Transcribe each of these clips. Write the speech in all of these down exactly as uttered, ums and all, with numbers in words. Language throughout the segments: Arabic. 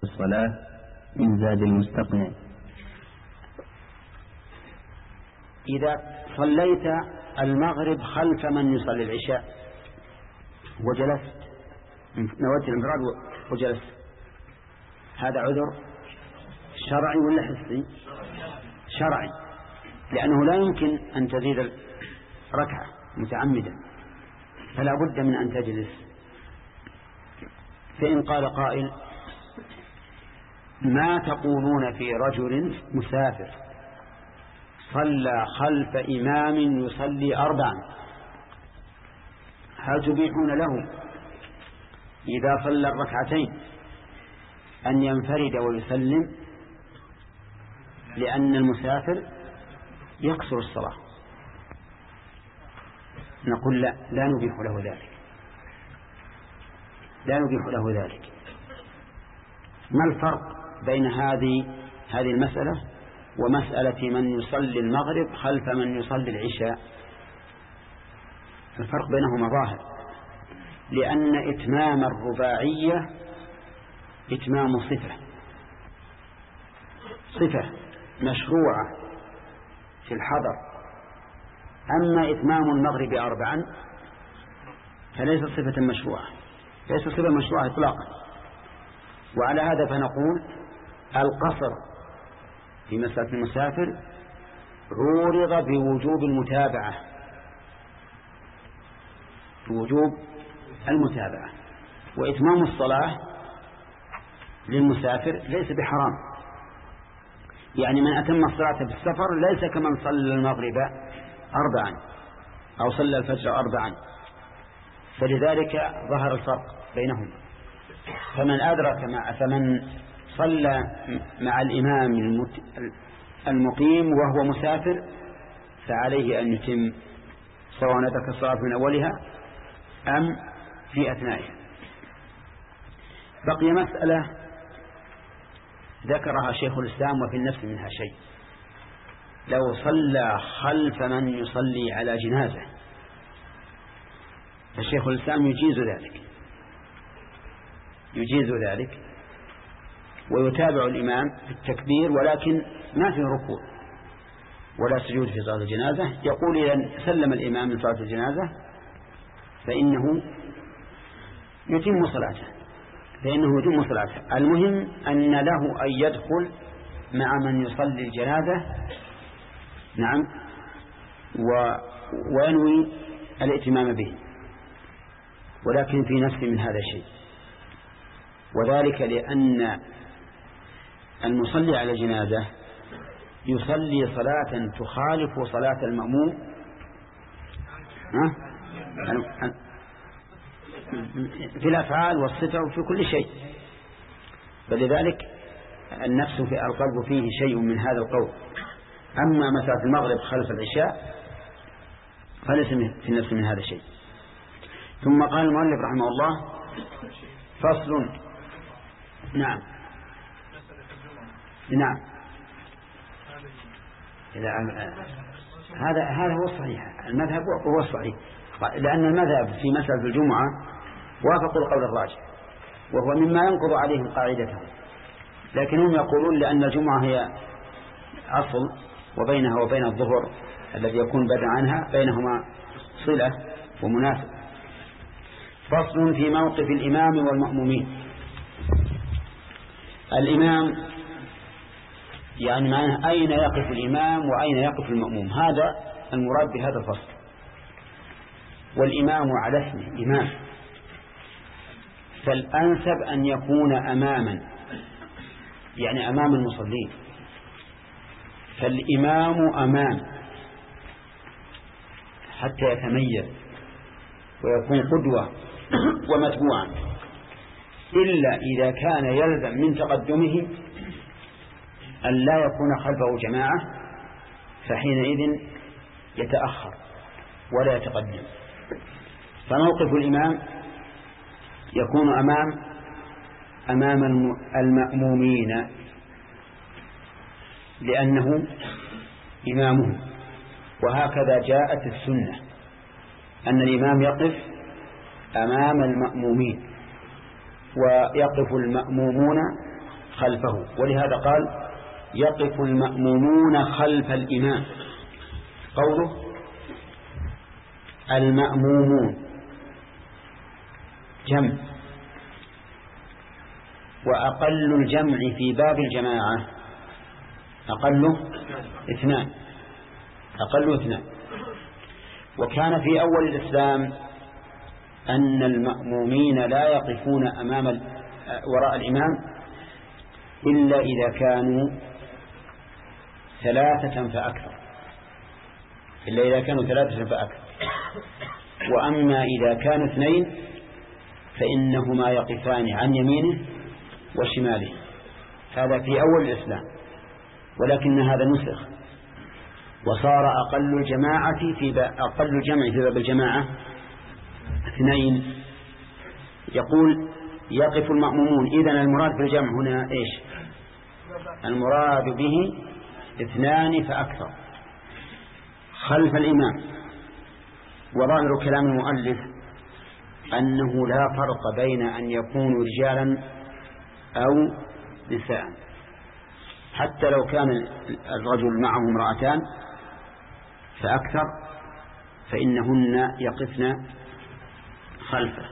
الصلاة من زاد المستقنع. إذا صليت المغرب خلف من يصلي العشاء وجلست نويت الانفراد وجلست، هذا عذر شرعي ولا حسي؟ شرعي، لأنه لا يمكن أن تزيد ركعة متعمدا، فلا بد من أن تجلس. فإن قال قائل: ما تقولون في رجل مسافر صلى خلف إمام يصلي أربعا، هل تبيحون له إذا صلى الركعتين أن ينفرد ويسلم؟ لأن المسافر يقصر الصلاة. نقول لا، لا نبيح له ذلك، لا نبيح له ذلك. ما الفرق بين هذه هذه المسألة ومسألة من يصلي المغرب خلف من يصلي العشاء؟ الفرق بينهما ظاهر، لأن إتمام الرباعية إتمام صفة صفة مشروعة في الحضر، أما إتمام المغرب أربعا فليس صفة مشروعة، ليس صفة مشروعة إطلاقا. وعلى هذا فنقول القصر في مسألة المسافر عورض بوجوب المتابعة، بوجوب المتابعة، وإتمام الصلاة للمسافر ليس بحرام. يعني من أتم الصلاة في السفر ليس كمن صلى المغرب أربعا أو صلى الفجر أربعا، فلذلك ظهر الفرق بينهم. فمن أدرك مع فمن صلى مع الإمام المقيم وهو مسافر فعليه أن يتم، سواء أدرك الصلاة من أولها أم في أثنائها. بقي مسألة ذكرها شيخ الإسلام وفي النفس منها شيء: لو صلى خلف من يصلي على جنازة، فشيخ الإسلام يجيز ذلك يجيز ذلك ويتابع الإمام في التكبير، ولكن ما في ركوع ولا سجود في صلاة الجنازة. يقول إذا سلم الإمام من صلاة الجنازة فإنه يتم صلاته فإنه يتم صلاته المهم أن له أن يدخل مع من يصلي الجنازة، نعم، و... وينوي الائتمام به، ولكن في نفس من هذا الشيء، وذلك لأن المصلي على جنازة يصلي صلاة تخالف صلاة المأموم في الأفعال والصفة وفي كل شيء، فلذلك النفس في القلب فيه شيء من هذا القول. أما مسألة المغرب خلف العشاء فليس في النفس من هذا الشيء. ثم قال المؤلف رحمه الله: فصل. نعم نعم هذا هذا هو الصحيح، المذهب هو الصحيح، لأن المذهب في مسألة الجمعة وافق القول الراجح، وهو مما ينقض عليهم قاعدتهم، لكنهم يقولون لأن الجمعة هي أصل وبينها وبين الظهر الذي يكون بدء عنها بينهما صلة ومناسب. فصل في موقف الإمام والمأمومين. الإمام يعني معناه أين يقف الإمام وأين يقف المأموم، هذا المراد بهذا الفصل. والإمام على اسمه إمام، فالأنسب أن يكون أماما، يعني أمام المصلين، فالإمام أمام حتى يتميز ويكون قدوة ومتبوعا، إلا إذا كان يلزم من تقدمه أن لا يكون خلفه جماعة، فحينئذ يتأخر ولا يتقدم. فموقف الإمام يكون أمام أمام المأمومين لأنه إمامهم، وهكذا جاءت السنة أن الإمام يقف أمام المأمومين، ويقف المأمومون خلفه. ولهذا قال يقف المأمومون خلف الإمام. قوله المأمومون جمع، وأقل الجمع في باب الجماعة أقل اثنان أقل اثنان. وكان في أول الإسلام أن المأمومين لا يقفون أمام وراء الإمام إلا إذا كانوا ثلاثة فأكثر إلا إذا كانوا ثلاثة فأكثر وأما إذا كانوا اثنين فإنهما يقفان عن يمينه وشماله. هذا في أول الإسلام، ولكن هذا نسخ وصار أقل الجماعة في أقل الجمع في باب الجماعة اثنين. يقول يقف المأمومون. إذن المراد بالجمع هنا إيش؟ المراد به اثنان فأكثر خلف الإمام. وظاهر كلام المؤلف أنه لا فرق بين أن يكونوا رجالا أو نساء، حتى لو كان الرجل معه امرأتان فأكثر فإنهن يقفن خلفه.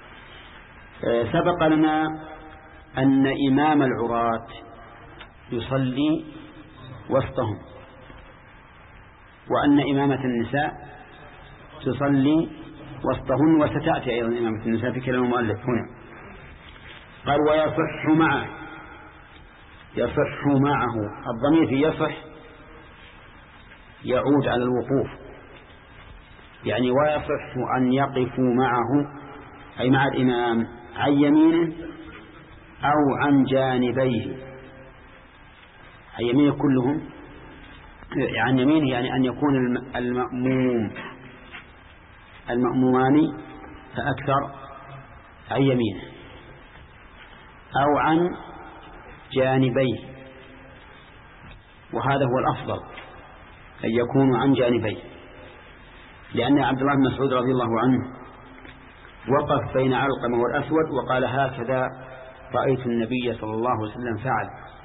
سبق لنا أن إمام العراة يصلي وسطهم، وأن إمامة النساء تصلي وسطهن، وستأتي أيضا إمامة النساء في كلام المؤلف هنا. قال ويصح معه. يصح معه الضمير في يصح يعود على الوقوف، يعني ويصح أن يقفوا معه أي مع الإمام عن يمينه أو عن جانبيه. عن يمينه كلهم، عن يمينه يعني أن يكون المأموم المأمومان فأكثر عن يمينه أو عن جانبيه، وهذا هو الأفضل أن يكون عن جانبيه، لأن عبد الله بن مسعود رضي الله عنه وقف بين علقمة والأسود وقال هكذا رأيت النبي صلى الله عليه وسلم فعل.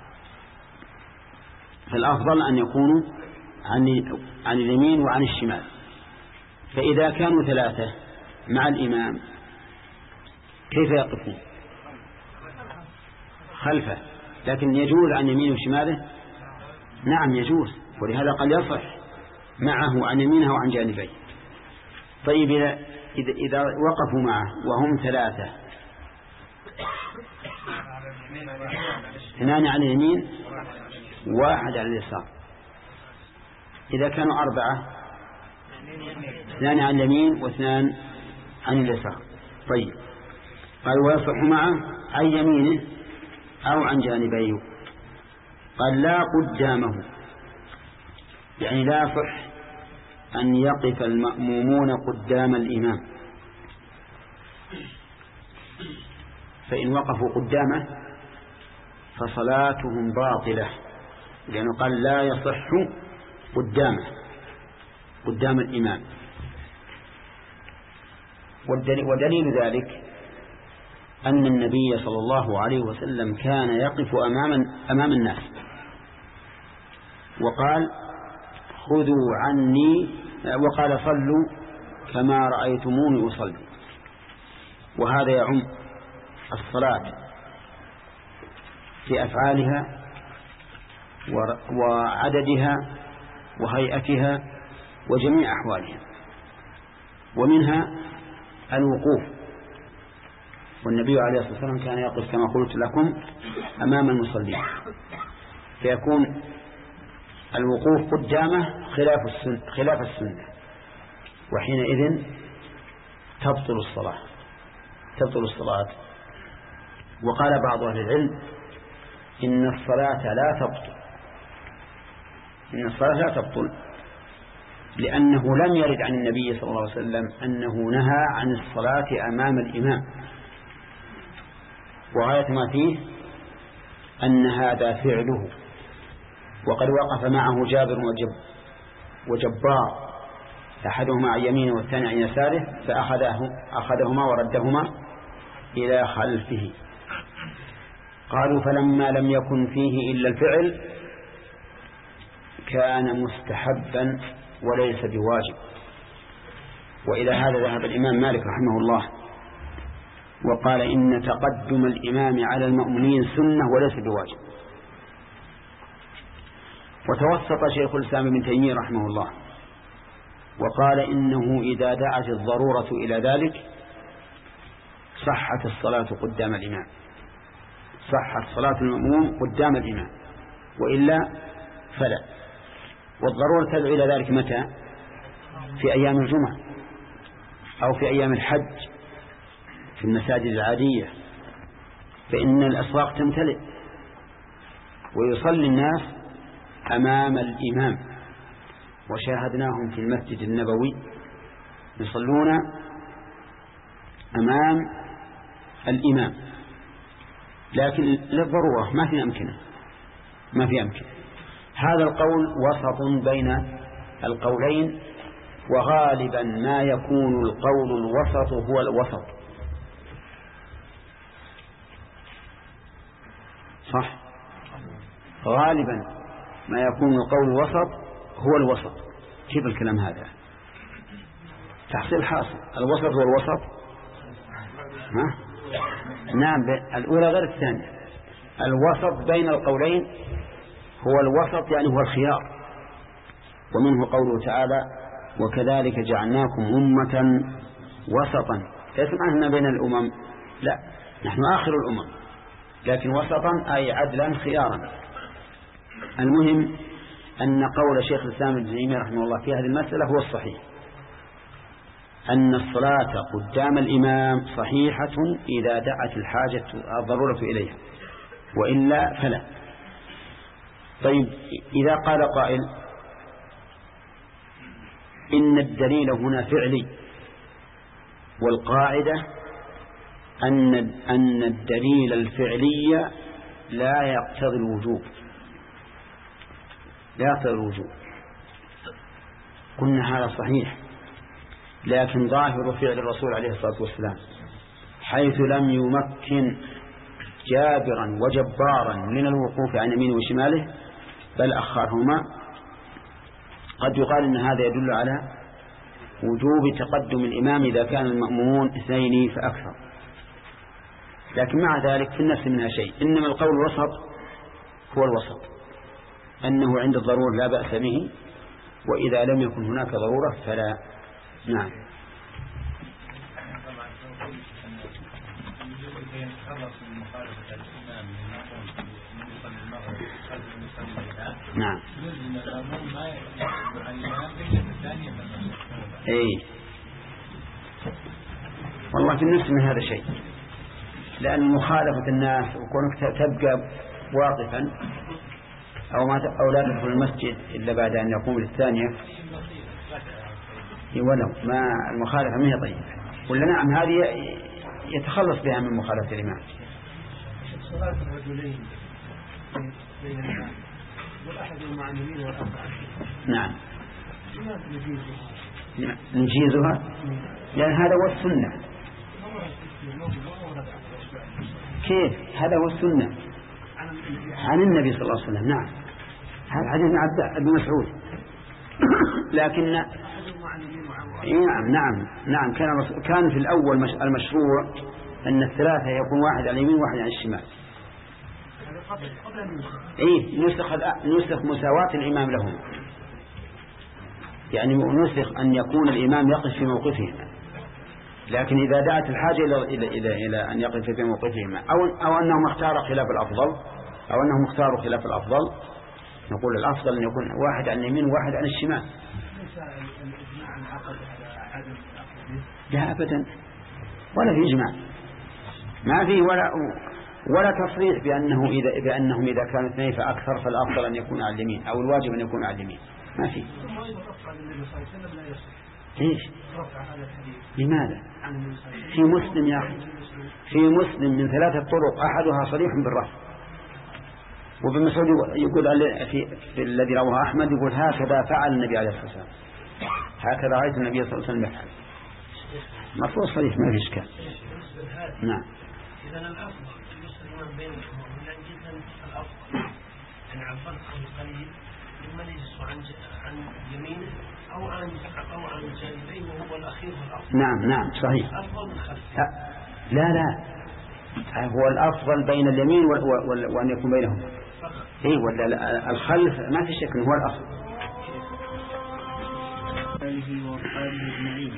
فالأفضل أن يكونوا عن عن اليمين وعن الشمال. فإذا كانوا ثلاثة مع الإمام كيف يقفون؟ خلفه. لكن يجوز عن يمينه وشماله؟ نعم يجوز، ولهذا قال يصح معه عن يمينه وعن جانبيه. طيب إذا, إذا وقفوا معه وهم ثلاثة، اثنان على اليمين واحد على اليسار. إذا كانوا أربعة اثنان على اليمين واثنان عن اليسار. طيب قال ويصح معه عن يمينه أو عن جانبيه. قال لا قدامه، يعني لا يصح أن يقف المأمومون قدام الإمام، فإن وقفوا قدامه فصلاتهم باطلة، لأنه قال لا يصح قدامه قدام الإمام. ودليل ذلك أن النبي صلى الله عليه وسلم كان يقف أمام أمام الناس وقال خذوا عني، وقال صلوا كما رأيتموني أصلي. وهذا يعم الصلاة في أفعالها وعددها وهيئتها وجميع أحوالها، ومنها الوقوف. والنبي عليه الصلاة والسلام كان يقف كما قلت لكم أمام المصلين، فيكون الوقوف قدامه خلاف السنة, خلاف السنة وحينئذ تبطل الصلاة تبطل الصلاة. وقال بعض أهل العلم إن الصلاة لا تبطل إن الصلاة لا تبطل لأنه لم يرد عن النبي صلى الله عليه وسلم أنه نهى عن الصلاة أمام الإمام. وغاية ما فيه أن هذا فعله، وقد وقف معه جابر وجب وجبار، أحدهما عن يمينه والثاني عن يساره، فأخذه أخذهما وردهما إلى خلفه. قالوا فلما لم يكن فيه إلا الفعل كان مستحبا وليس بواجب. وإلى هذا ذهب الإمام مالك رحمه الله وقال إن تقدم الإمام على المأمومين سنة وليس بواجب. وتوسط شيخ الإسلام ابن تيمية رحمه الله وقال إنه إذا دعت الضرورة إلى ذلك صحت الصلاة قدام الإمام، صحت صلاة المأموم قدام الإمام، وإلا فلا. والضرورة تدعو إلى ذلك متى؟ في أيام الجمعة أو في أيام الحج في المساجد العادية، فإن الأسواق تمتلئ ويصلي الناس أمام الإمام، وشاهدناهم في المسجد النبوي يصلون أمام الإمام، لكن للضرورة ما في أمكنة ما في أمكنة. هذا القول وسط بين القولين، وغالبا ما يكون القول الوسط هو الوسط، صح؟ غالبا ما يكون القول الوسط هو الوسط. كيف الكلام هذا؟ تحصيل حاصل، الوسط هو الوسط. ها؟ نعم، الأولى غير الثانية. الوسط بين القولين هو الوسط، يعني هو الخيار. ومنه قوله تعالى وكذلك جعلناكم أمة وسطا، ليس معنى بين الأمم، لا، نحن آخر الأمم، لكن وسطا أي عدلا خيارا. المهم أن قول شيخ الإسلام ابن تيمية رحمه الله في هذه المسألة هو الصحيح، أن الصلاة قدام الإمام صحيحة إذا دعت الحاجة الضرورة إليها، وإلا فلا. طيب، إذا قال قائل إن الدليل هنا فعلي، والقاعدة أن أن الدليل الفعلي لا يقتضي الوجوب، لا يقتضي الوجوب. قلنا هذا صحيح، لكن ظاهر فعل الرسول عليه الصلاة والسلام حيث لم يمكن جابرا وجبارا من الوقوف عن يمينه وشماله بل أخرهما، قد يقال إن هذا يدل على وجوب تقدم الإمام إذا كان المأمومون اثنين فأكثر. لكن مع ذلك في النفس منها شيء، إنما القول الوسط هو الوسط، أنه عند الضرورة لا بأس به، وإذا لم يكن هناك ضرورة فلا. نعم. نعم. اي والله في النفس من هذا شيء، لأن مخالفة الناس وكونك تبقى واقفا أو ما أو لا تدخل المسجد إلا بعد أن يقوم للثانية، ولو ما المخالفة ما هي طيبة. ولا نعم، هذه يتخلص بها من مخالفة الإمام. صلاة الرجلين بين الناس والأحد مع اليمين والآخر. نعم. نجيزها لأن هذا هو السنة. كيف؟ هذا هو السنة عن النبي صلى الله عليه وسلم. نعم، هذا حديث عبد بن مسعود. لكن نعم نعم نعم كان كان في الأول المشروع أن الثلاثة يكون واحد على اليمين وواحد على الشمال. إيه، نسخ نسخ مساواة الإمام لهم، يعني نسخ أن يكون الإمام يقف في موقفهما، لكن إذا دعت الحاجة إلى إلى إلى إلى أن يقف في موقفهما أو أو أنهم اختاروا خلاف الأفضل أو أنهم اختاروا خلاف الأفضل، نقول الأفضل أن يكون واحد على اليمين وواحد على الشمال. لا أبدا، ولا في إجماع، ما في ولا ولا تصريح بأنه إذا بأنهم إذا كانوا اثنين فأكثر فالأفضل أن يكون على اليمين أو الواجب أن يكون على اليمين، ما في. ليش؟ لماذا؟ في مسلم يا أخي، في مسلم من ثلاثة طرق أحدها صريح بالرفع، وابن مسعود يقول في, في الذي رواه أحمد يقول هكذا فعل النبي عليه الصلاة والسلام، هكذا رأيت النبي صلى الله عليه وسلم يفعل. مرفوع صريح ما في إشكال. نعم. إذا الأفضل يسلم بين لأن جدا الأفضل أن عبرت القليل ممن يجلس عن عن يمينه أو عن أو عن جانبيه وهو الأخير والأفضل. نعم نعم صحيح. أفضل من خلف. لا لا هو الأفضل بين اليمين وأن يكون بينهم. إيه ولا الخلف ما في شك هو الأفضل. آله وأصحابه أجمعين.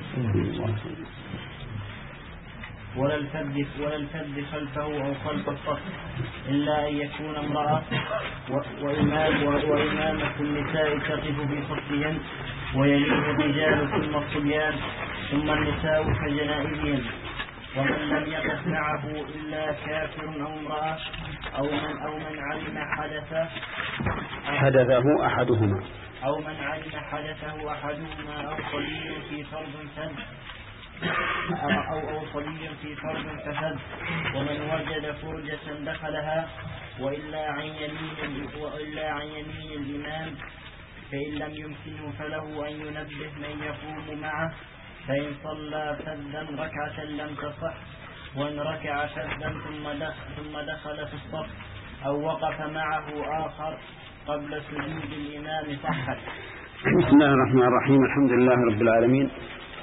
ولا الفرد ولا الفرد خلفه أو خلف الصف إلا أن يكون امرأة وإمام وإمامة النساء تقف في صفهن ويليه الرجال ثم الصبيان ثم النساء كجنائزهم. ومن لم يقف معه إلا كافر أو امرأة أو من أو من علم حدثه حدثه أحدهما أو من علم حدثه أحدهما أو صبي في فرض فد أو أو صبي في فرض ففد ومن وجد فرجة دخلها وإلا عن يمين وإلا عن يمين الإمام فإن لم يمكنه فله أن ينبه من يقوم معه فإن صلى فذا ركعة لم تصح وإن ركع فذا ثم دخل, ثم دخل في الصف أو وقف معه آخر قبل سجود الإمام صحت. بسم الله الرحمن الرحيم. الحمد لله رب العالمين.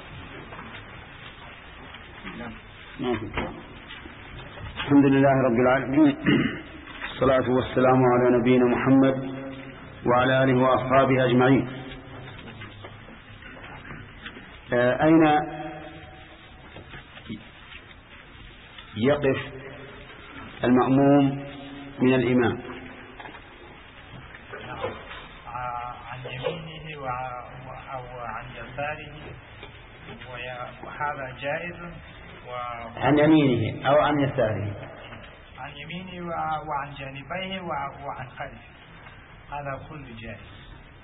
الحمد لله رب العالمين الصلاة والسلام على نبينا محمد وعلى آله وأصحابه أجمعين. أين يقف المأموم من الإمام؟ عن يمينه أو عن يساره وهذا جائز. عن يمينه أو عن يساره؟ عن يمينه وعن جانبيه وعن خلفه هذا كله جائز.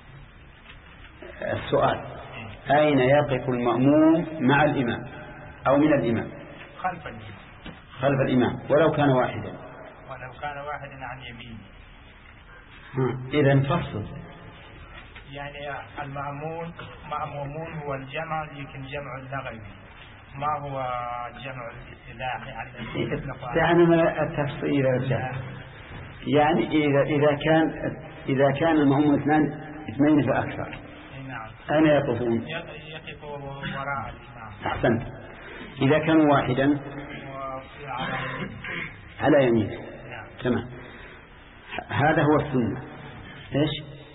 السؤال أين يقف المأموم مع الإمام أو من الإمام؟ خلف الإمام. خلف الإمام ولو كان واحدا. ولو كان واحدا عن يمينه. إذن فصل. يعني المأمون مأمومون هو الجمع لكن جمع اللغوي ما هو جمع الاصطلاحي تعلم التفصيل يعني إذا إذا كان إذا كان المأموم اثنان اثنين فأكثر. نعم. أين يقفون؟ يقف وراء الإمام. أحسنت. إذا كان واحدا على يمينه. نعم. تمام. هذا هو السنة. إيش؟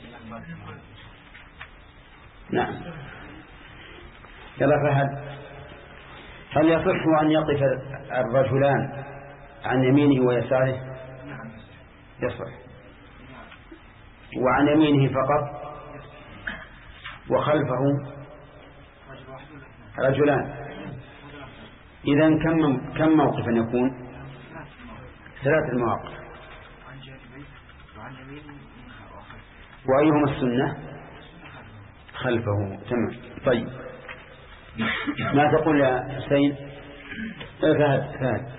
نعم. يلا فهد. هل يصح أن يقف الرجلان عن يمينه ويساره؟ يصح. وعن يمينه فقط وخلفه رجلان. إذن كم كم موقفا يكون؟ ثلاث المواقف. وأيهما السنة؟ خلفه. تمام. طيب ما تقول يا حسين؟ فهد فهد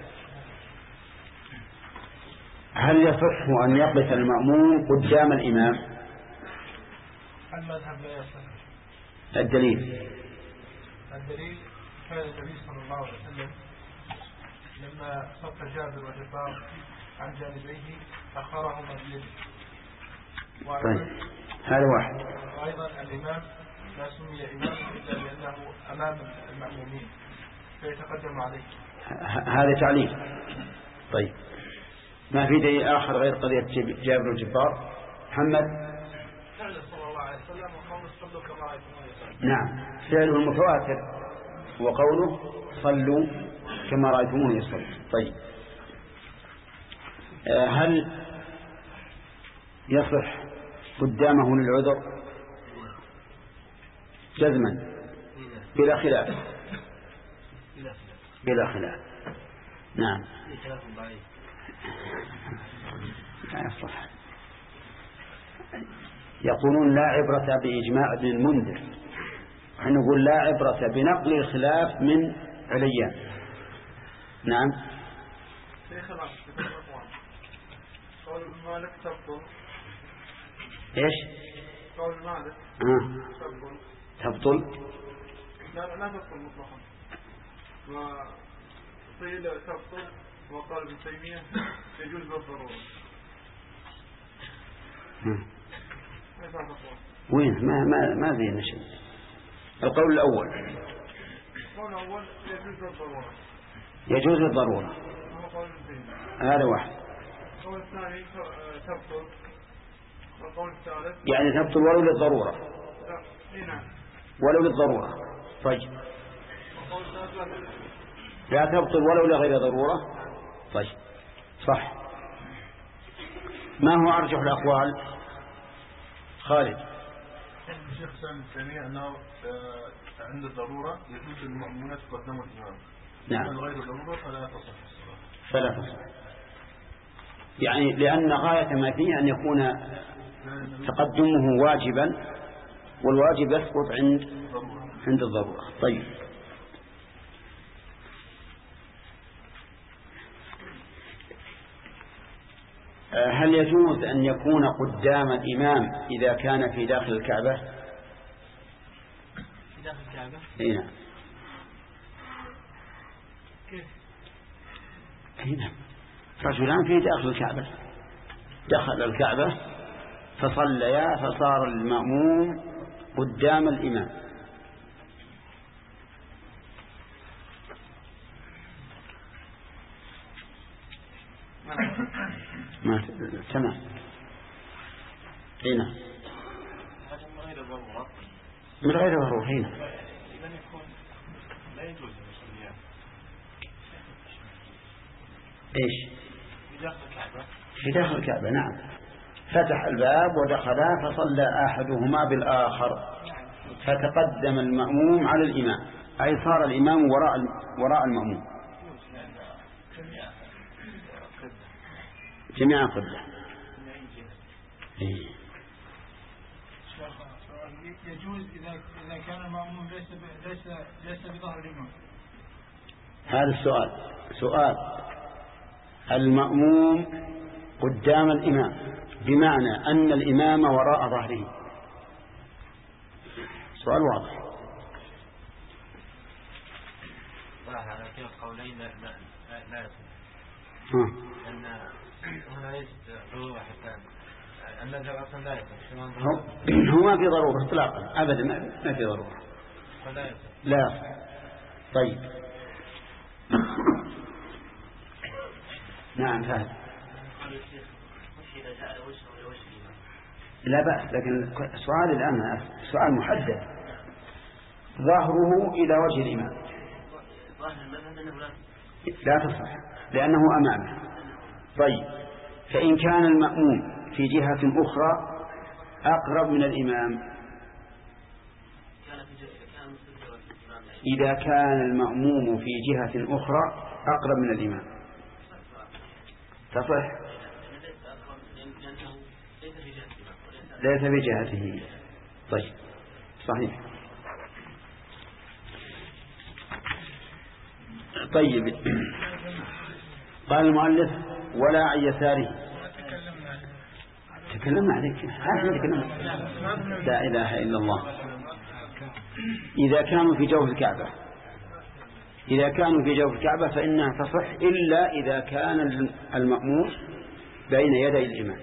هل يصح أن يقف المأموم قدام الإمام؟ المذهب لا يصح. الدليل الدليل كان النبي صلى الله عليه وسلم لما صف جابر وجبار عن جانبيه أخرهما بيده. طيب هذا واحد. وأيضا الإمام لا سمي إمام إلا لأنه أمام المأمومين فيتقدم عليه. هذا تعليل. طيب ما في دليل آخر غير قضية جابر الجبار؟ محمد. فعل صلى الله عليه وسلم وقوله صلوا كما رأيتموني يصلي. نعم فعله المتواتر وقوله صلوا كما رأيتموني يصلي. طيب هل يصح قدامه للعذر؟ جزما بلا خلاف. بلا خلاف. نعم. لا يصح. يقولون لا عبرة بإجماع ابن المنذر ونحن نقول لا عبرة بنقل الخلاف من عليان. نعم. قول مالك تبطل. ايش؟ قول مالك آه. تبطل. تبطل. لا لا تبطل مطلقا. وقيل تبطل وقال ابن تيمية يجوز بالضرورة. وين ما ما ما زين شيء. القول الأول القول الأول يجوز الضرورة. يجوز الضرورة. هذا واحد. القول الثاني تبطل. والقول الثالث يعني تبطل ولو للضرورة. لا. نعم. ولو للضرورة. طيب. والقول الثالث لا تبطل ولو لغير ضرورة. طيب صح. ما هو أرجح الأقوال؟ خالد. الشيخ سامي الثانية أنه عند الضرورة يجوز المأمونة تقدم الإمام. نعم. غير الضرورة فلا تصح الصلاة. فلا تصح. يعني لأن غاية ما فيه أن يكون تقدمه واجبا، والواجب يسقط عند عند الضرورة. طيب. هل يجوز أن يكون قدام الإمام إذا كان في داخل الكعبة؟ في داخل الكعبة؟ اي نعم. كيف؟ اي نعم. رجلان في داخل الكعبة دخل الكعبة فصليا فصار المأموم قدام الإمام. ما تمام. هنا من غير ضرورة. من غير ضرورة هنا. إذا يكون لا يجوز المصليات. إيش؟ في داخل الكعبة. في داخل الكعبة نعم. فتح الباب ودخلا فصلى أحدهما بالآخر فتقدم المأموم على الإمام، أي صار الإمام وراء وراء المأموم جميعا قبلة. يجوز إذا إذا كان المأموم ليس ليس ليس بظهر الإمام. هذا السؤال سؤال. المأموم قدام الإمام بمعنى أن الإمام وراء ظهره. سؤال واضح. على كلا القولين لا لا لا يصح. أن هنا ليست ضرورة حتى المذهب أصلا لا يصح. هو ما في ضرورة إطلاقا أبدا، ما في ضرورة. فلا يصح. لا. طيب. نعم فهد. لا بأس، لكن سؤال الآن سؤال محدد. ظهره إلى وجه الإمام لا تصح لأنه أمامه. طيب. فإن كان المأموم في جهة أخرى أقرب من الإمام، إذا كان المأموم في جهة أخرى أقرب من الإمام تصح. ليس بجهته. طيب صحيح. طيب. قال المؤلف ولا عن يساره. تكلمنا عليك. لا إله إلا الله. إذا كانوا في جوف الكعبة إذا كانوا في جوف الكعبة فإنها تصح إلا إذا كان المأمور بين يدي الإمام.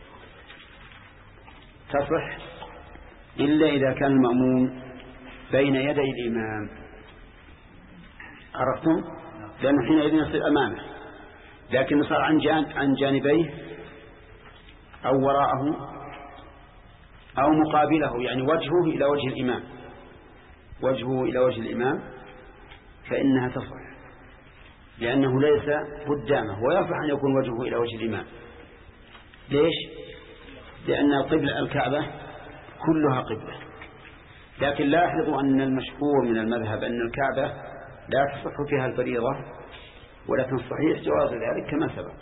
تصح إلا إذا كان المأموم بين يدي الإمام. عرفتم؟ لأنه حينئذ يصير أمامه، لكن صار عن جانب عن جانبيه أو وراءه أو مقابله، يعني وجهه إلى وجه الإمام وجهه إلى وجه الإمام فإنها تصح، لأنه ليس قدامه، ويصح أن يكون وجهه إلى وجه الإمام. ليش؟ لأن القبلة الكعبة كلها قبلة، لكن لاحظوا أن المشهور من المذهب أن الكعبة لا تصح فيها الفريضة، ولكن صحيح جواز ذلك كما سبق.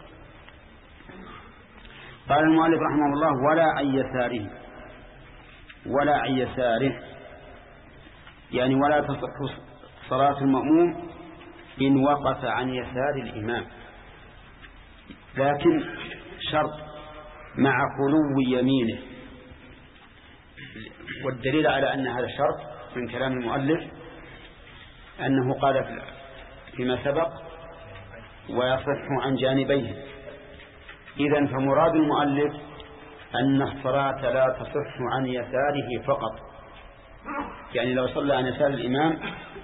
قال المؤلف رحمه الله ولا عن يساره. ولا عن يساره يعني ولا تصح صلاة المأموم إن وقف عن يسار الإمام، لكن شرط مع خلو يمينه. والدليل على أن هذا الشرط من كلام المؤلف أنه قال فيما سبق ويصح عن جانبيه. إذن فمراد المؤلف أن الصلاة لا تصح عن يساره فقط، يعني لو صلى عن يسار الإمام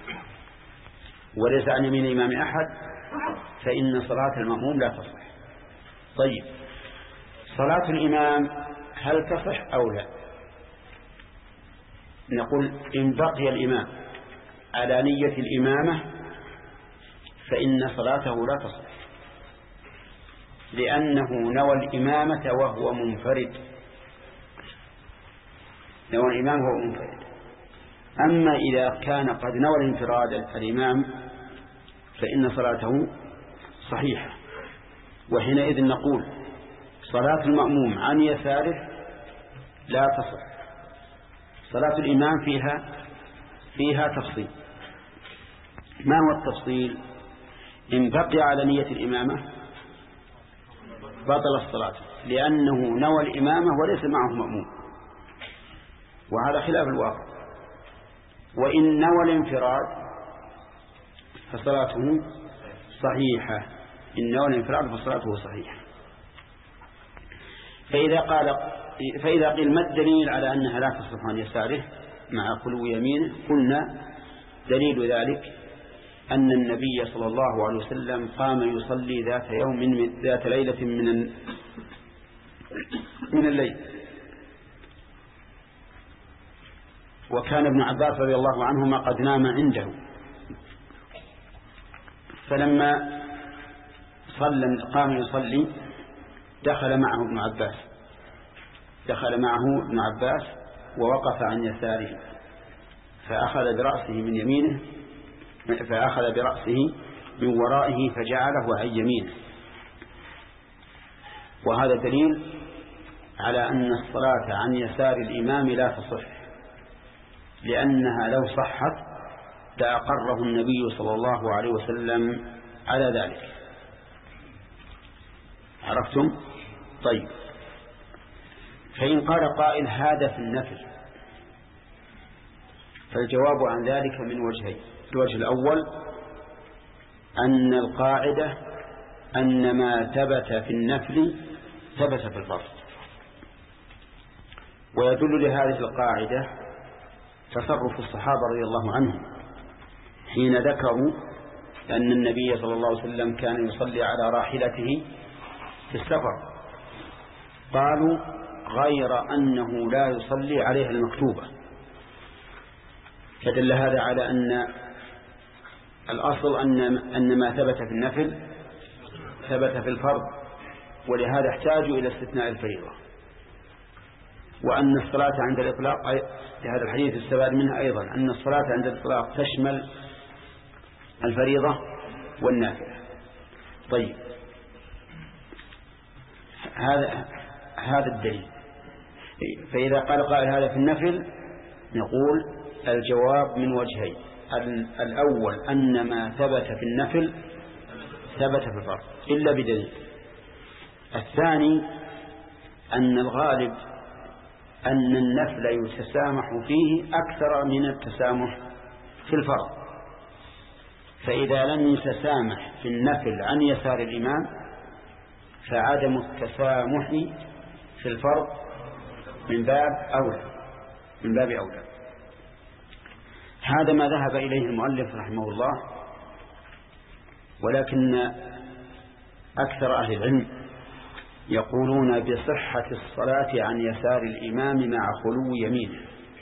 وليس عن يمين الإمام أحد فإن صلاة المأموم لا تصح. طيب صلاة الإمام هل تصح أو لا؟ نقول إن بقي الإمام على نية الإمامة فإن صلاته لا تصح، لأنه نوى الإمامة وهو منفرد، نوى الإمام وهو منفرد. أما إذا كان قد نوى الانفراد الإمام فإن صلاته صحيحة، وحينئذ نقول صلاة المأموم عن يساره لا تصح. صلاة الإمام فيها فيها تفصيل. ما هو التفصيل؟ إن بقي على نية الإمامة بطل الصلاة، لأنه نوى الإمامة وليس معه مأموم، وهذا خلاف الواقع. وإن نوى الانفراد فصلاته صحيحة، إن نوى الانفراد فصلاته صحيحة. فإذا قال فإذا قيل ما الدليل على أنها لا تصح عن يساره مع خلو يمينه؟ قلنا دليل ذلك أن النبي صلى الله عليه وسلم قام يصلي ذات يوم من ذات ليلة من من الليل، وكان ابن عباس رضي الله عنهما قد نام عنده، فلما صلى قام يصلي دخل معه ابن عباس دخل معه ابن عباس ووقف عن يساره، فأخذ برأسه من يمينه فأخذ برأسه من ورائه فجعله عن يمينه. وهذا دليل على أن الصلاة عن يسار الإمام لا تصح، لأنها لو صحت لأقره النبي صلى الله عليه وسلم على ذلك. عرفتم؟ طيب، فإن قال قائل هذا في النفل، فالجواب عن ذلك من وجهين. الوجه الأول أن القاعدة أن ما ثبت في النفل ثبت في الفرض، ويدل لهذه القاعدة تصرف الصحابة رضي الله عنهم حين ذكروا أن النبي صلى الله عليه وسلم كان يصلي على راحلته في السفر، قالوا غير أنه لا يصلي عليها المكتوبة، فدل هذا على أن الأصل أن أن ما ثبت في النفل ثبت في الفرض، ولهذا احتاجوا إلى استثناء الفريضة. وأن الصلاة عند الإطلاق هذا الحديث استفاد منه أيضا أن الصلاة عند الإطلاق تشمل الفريضة والنافلة. طيب، هذا هذا الدليل. فإذا قال قائل هذا في النفل نقول الجواب من وجهين: الأول أن ما ثبت في النفل ثبت في الفرض إلا بدليل. الثاني أن الغالب أن النفل يتسامح فيه أكثر من التسامح في الفرض، فإذا لم يتسامح في النفل عن يسار الإمام فعدم التسامح في الفرض من باب أولى من باب أولى. هذا ما ذهب إليه المؤلف رحمه الله، ولكن أكثر أهل العلم يقولون بصحة الصلاة عن يسار الإمام مع خلو يمينه،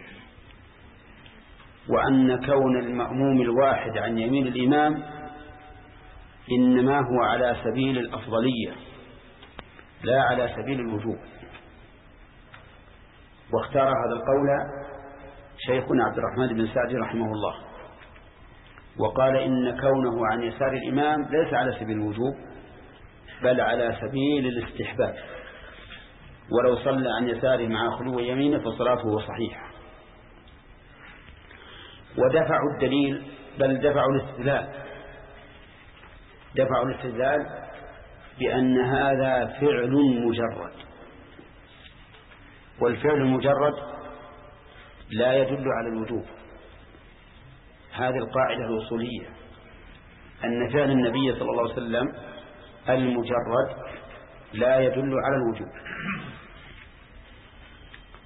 وأن كون المأموم الواحد عن يمين الإمام إنما هو على سبيل الأفضلية لا على سبيل الوجوب. واختار هذا القول شيخنا عبد الرحمن بن سعدي رحمه الله، وقال إن كونه عن يسار الإمام ليس على سبيل الوجوب بل على سبيل الاستحباب، ولو صلى عن يساره مع خلو يمينه فصلاته صحيحة. ودفعوا الدليل بل دفعوا الاستدلال دفعوا الاستدلال بأن هذا فعل مجرد، والفعل المجرد لا يدل على الوجوب. هذه القاعدة الأصولية أن فعل النبي صلى الله عليه وسلم المجرد لا يدل على الوجوب.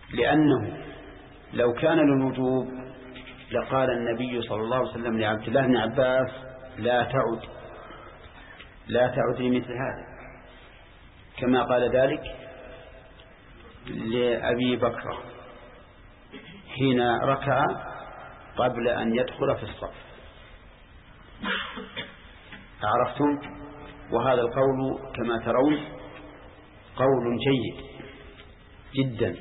لأنه لو كان للوجوب لقال النبي صلى الله عليه وسلم لعبد الله بن عباس لا تعد لا تعد لمثل هذا، كما قال ذلك لأبي بكر حين ركع قبل أن يدخل في الصف. عرفتم؟ وهذا القول كما ترون قول جيد جدا،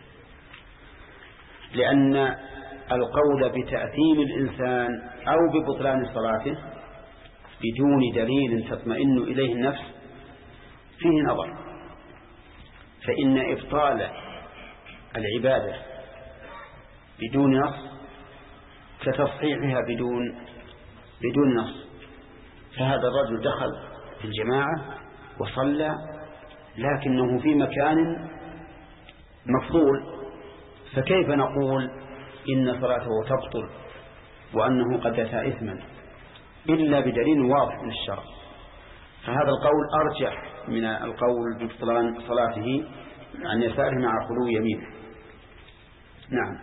لأن القول بتأثيم الإنسان أو ببطلان صلاته بدون دليل تطمئن إليه النفس فيه نظر، فإن إبطال العبادة بدون نص كتصحيحها بدون بدون نص. فهذا الرجل دخل في الجماعة وصلى لكنه في مكان مفضول، فكيف نقول إن صلاته تبطل وأنه قد أتى إثما إلا بدليل واضح من الشرع؟ فهذا القول أرجح من القول ببطلان صلاته عن يساره مع خلو يمينه. نعم.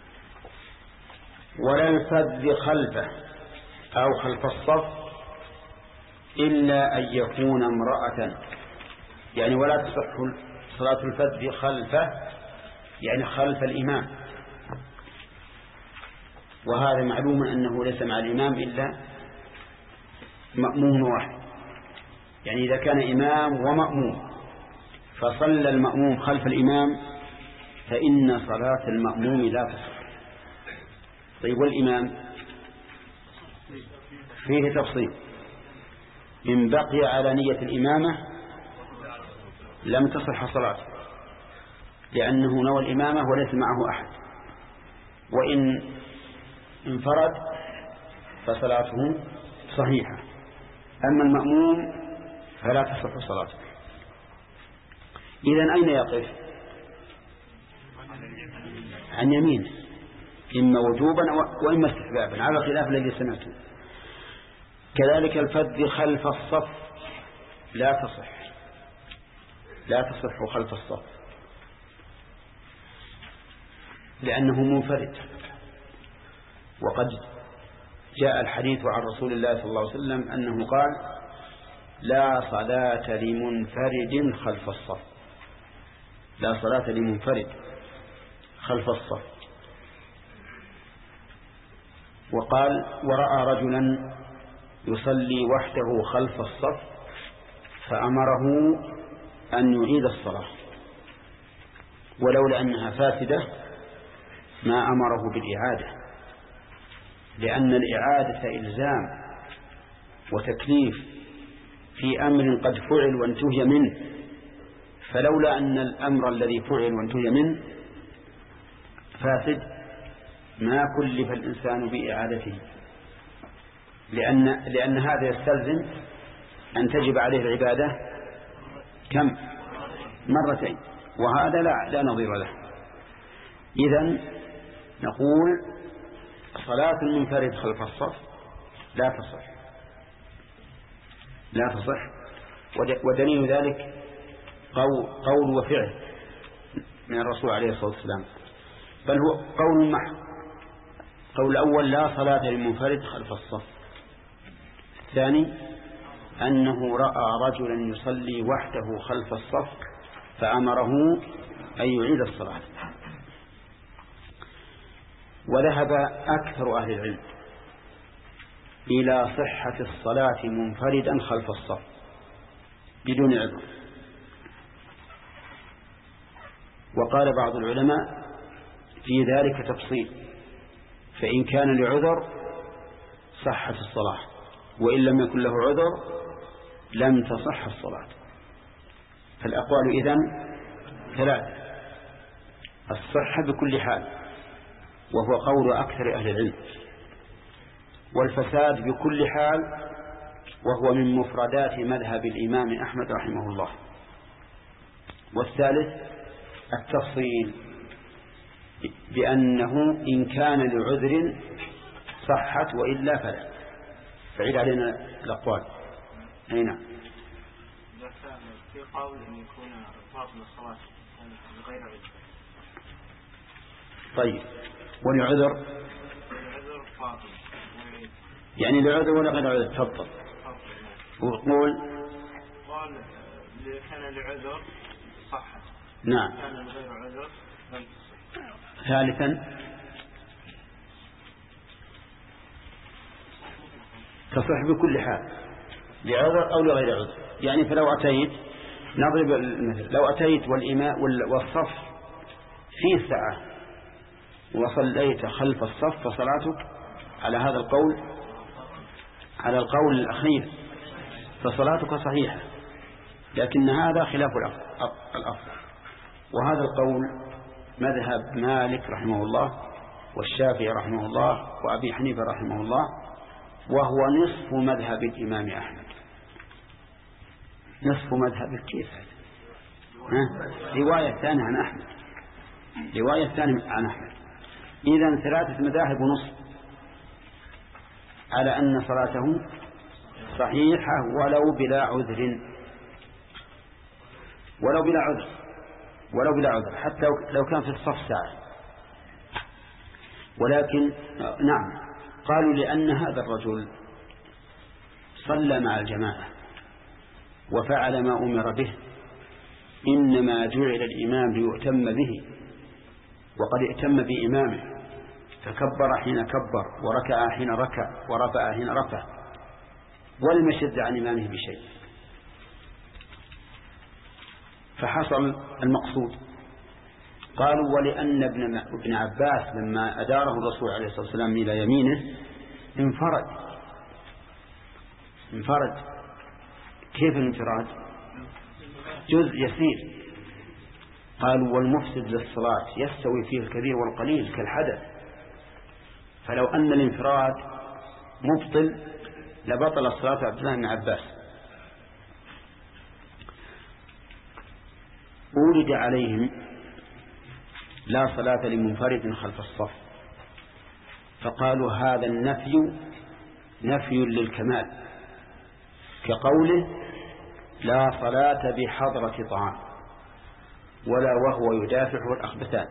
ولا الفذ خلفه أو خلف الصف إلا أن يكون امرأة، يعني ولا تصح صلاة الفذ خلفه يعني خلف الإمام، وهذا معلوم أنه ليس مع الإمام إلا مأموم واحد، يعني إذا كان إمام ومأموم فصلى المأموم خلف الإمام فإن صلاة المأموم لا تصح. طيب والإمام فيه تفصيل، إن بقي على نية الإمامة لم تصح صلاته لأنه نوى الإمامة وليس معه أحد، وإن انفرد فصلاته صحيحة، أما المأموم فلا تصح صلاته. إذن أين يقف؟ عن يمينه، إما وجوبا وإما استحبابا على خلاف الذي سمعته. كذلك الفذ خلف الصف لا تصح لا تصح خلف الصف لأنه منفرد، وقد جاء الحديث عن رسول الله صلى الله عليه وسلم أنه قال لا صلاة لمنفرد خلف الصف، لا صلاة لمنفرد خلف الصف. وقال ورأى رجلا يصلي وحده خلف الصف فأمره أن يعيد الصلاة، ولولا أنها فاسدة ما أمره بالإعادة، لأن الإعادة إلزام وتكليف في أمر قد فعل وانتهي منه، فلولا أن الأمر الذي فعل وانتهي منه فاسد ما كلف الإنسان بإعادته، لأن, لأن هذا يستلزم أن تجب عليه العبادة كم مرتين، وهذا لا, لا نظير له. إذن نقول صلاة المنفرد خلف الصف لا تصح لا تصح ودليل ذلك قول, قول وفعل من الرسول عليه الصلاة والسلام، بل هو قول محض. قول الأول لا صلاة للمنفرد خلف الصف، الثاني أنه رأى رجلا يصلي وحده خلف الصف فأمره أن يعيد الصلاة. وذهب أكثر أهل العلم إلى صحة الصلاة منفردا خلف الصف بدون عذر، وقال بعض العلماء في ذلك تفصيل، فإن كان لعذر صحت الصلاة، وإن لم يكن له عذر لم تصح الصلاة. فالأقوال إذن ثلاثة: الصحة بكل حال وهو قول أكثر أهل العلم، والفساد بكل حال وهو من مفردات مذهب الإمام أحمد رحمه الله، والثالث التفصيل بأنه إن كان لعذر صحت وإلا فلا. فعيد علينا الأقوال. أي نعم. في قول أن يكون باطل الصلاة بغير عذر، طيب ولعذر يعني لعذر ولا غير عذر؟ تفضل. وقول قال كان لعذر صحة. نعم. كان لغير عذر لم تصح. ثالثا تصح بكل حال لعذر أو لغير عذر. يعني فلو أتيت نضرب المثل، لو أتيت والإماء والصف في ساعة وصليت خلف الصف فصلاتك على هذا القول على القول الأخير فصلاتك صحيحة، لكن هذا خلاف الأفضل. وهذا القول مذهب مالك رحمه الله والشافعي رحمه الله وأبي حنيفة رحمه الله، وهو نصف مذهب الإمام أحمد. نصف مذهب كيف ها؟ رواية ثانية عن أحمد رواية ثانية عن أحمد. إذن ثلاثة مذاهب ونصف على أن صلاته صحيحة ولو بلا عذر ولو بلا عذر ولو بلا عذر حتى لو كان في الصف ساعة. ولكن نعم قالوا لأن هذا الرجل صلى مع الجماعة وفعل ما أمر به، إنما جعل الإمام ليؤتم به، وقد ائتم بإمامه فكبر حين كبر وركع حين ركع ورفع حين رفع ولم يشد عن إمامه بشيء، فحصل المقصود. قالوا ولأن ابن ابن عباس لما أداره الرسول عليه الصلاة والسلام إلى يمينه انفرد انفرد كيف الانفراد؟ جزء يسير. قالوا والمفسد للصلاة يستوي فيه الكبير والقليل كالحدث، فلو أن الانفراد مبطل لبطل الصلاة عبد الله بن عباس. أولد عليهم لا صلاة لمنفرد خلف الصف، فقالوا هذا النفي نفي للكمال، كقوله لا صلاة بحضرة طعام ولا وهو يدافع الأخبثان.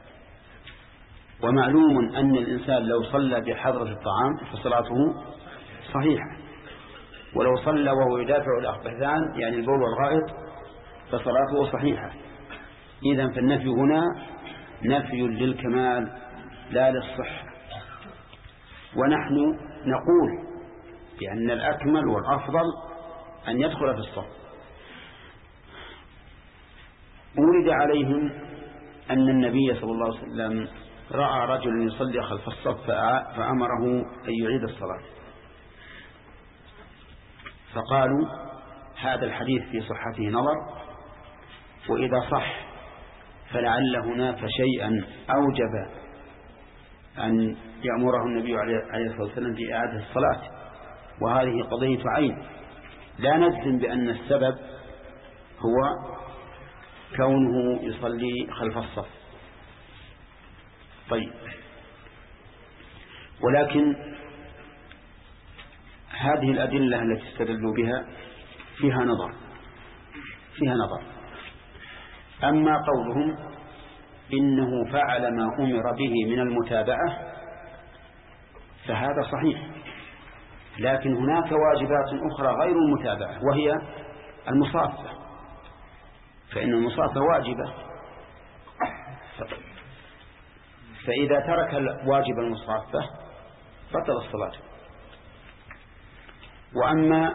ومعلوم أن الإنسان لو صلى بحضرة الطعام فصلاته صحيحة، ولو صلى وهو يدافع الأخبثان يعني البول والغائط فصلاته صحيحة. إذن فالنفي هنا نفي للكمال لا للصحة. ونحن نقول بأن الأكمل والأفضل أن يدخل في الصف. ورد عليهم أن النبي صلى الله عليه وسلم رأى رجل يصلي خلف الصف فأمره أن يعيد الصلاة، فقالوا هذا الحديث في صحته نظر، وإذا صح فلعل هناك شيئا أوجب أن يأمره النبي عليه الصلاة والسلام بإعادة الصلاة، وهذه قضية عين لا نجزم بأن السبب هو كونه يصلي خلف الصف. طيب، ولكن هذه الأدلة التي استدلوا بها فيها نظر فيها نظر أما قولهم إنه فعل ما أمر به من المتابعة فهذا صحيح، لكن هناك واجبات أخرى غير المتابعة وهي المصافة، فإن المصافة واجبة، فإذا ترك الواجب المصافة بطل الصلاة. وأما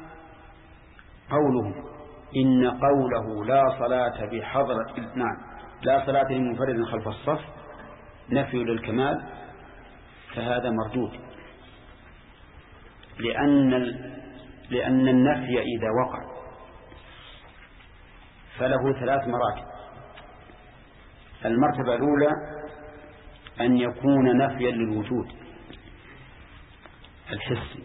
قوله إن قوله لا صلاة بحضرة نعم لا صلاة لمنفرد خلف الصف نفي للكمال، فهذا مردود، لأن لأن النفي إذا وقع فله ثلاث مراتب. المرتبة الأولى أن يكون نفيا للوجود الحسي،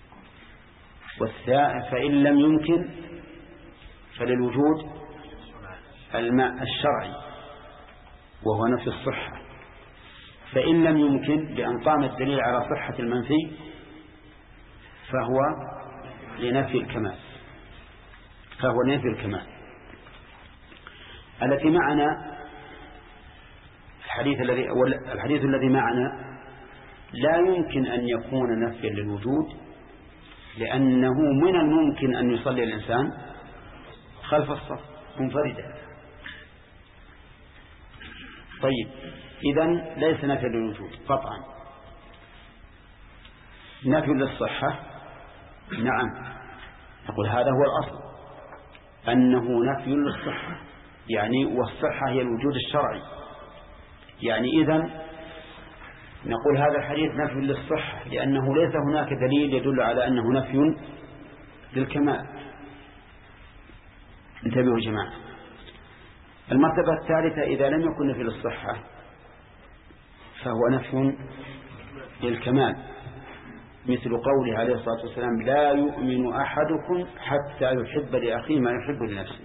والثاني فإن لم يمكن فللوجود الماء الشرعي وهو نفي الصحة، فإن لم يمكن بأن قام الدليل على صحة المنفي فهو لنفي الكمال فهو نفي الكمال. التي معنا الحديث الذي الحديث الذي معنا لا يمكن أن يكون نفيا للوجود، لأنه من الممكن أن يصلي الإنسان خلف الصف منفردا. طيب إذن ليس نفيا للوجود قطعا. نفي للصحة نعم، نقول هذا هو الأصل أنه نفي للصحة، يعني والصحة هي الوجود الشرعي. يعني إذن نقول هذا الحديث نفي للصحة لأنه ليس هناك دليل يدل على أنه نفي للكمال. انتبهوا يا جماعة. المرتبة الثالثة إذا لم يكن نفي للصحة فهو نفي للكمال، مثل قوله عليه الصلاة والسلام لا يؤمن أحدكم حتى يحب لأخيه ما يحب لنفسه.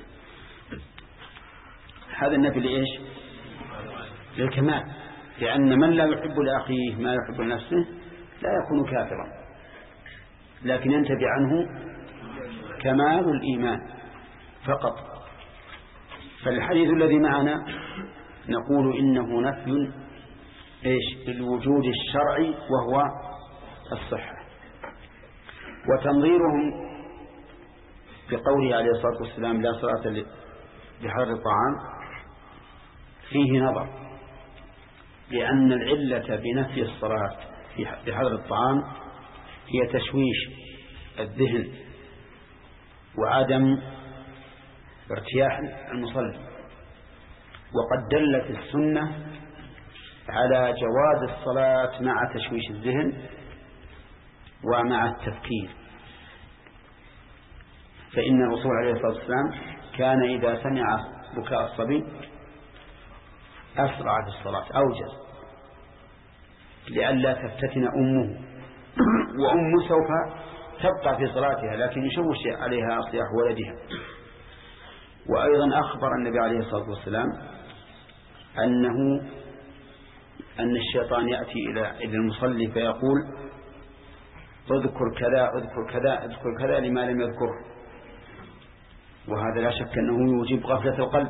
هذا النفي لإيش؟ للكمال، لأن من لا يحب لأخيه ما يحب لنفسه لا يكون كافرا، لكن ينتبه عنه كمال الإيمان فقط. فالحديث الذي معنا نقول إنه نفي إيش؟ للوجود الشرعي وهو الصحة. وتنظيرهم بقوله عليه الصلاة والسلام لا صلاة بحضر الطعام فيه نظر، لأن العلة بنفي الصلاة بحضر الطعام هي تشويش الذهن وعدم ارتياح المصلي. وقد دلت السنة على جواز الصلاة مع تشويش الذهن ومع التفكير، فإن الرسول عليه الصلاة والسلام كان إذا سمع بكاء الصبي أسرع في الصلاة أوجز لئلا تفتتن أمه، وأم سوف تبقى في صلاتها لكن يشوش عليها صياح ولدها. وأيضا أخبر النبي عليه الصلاة والسلام أنه أن الشيطان يأتي إلى المصلي فيقول اذكر كذا اذكر كذا اذكر كذا لما لم يذكره، وهذا لا شك أنه يوجب غفلة القلب.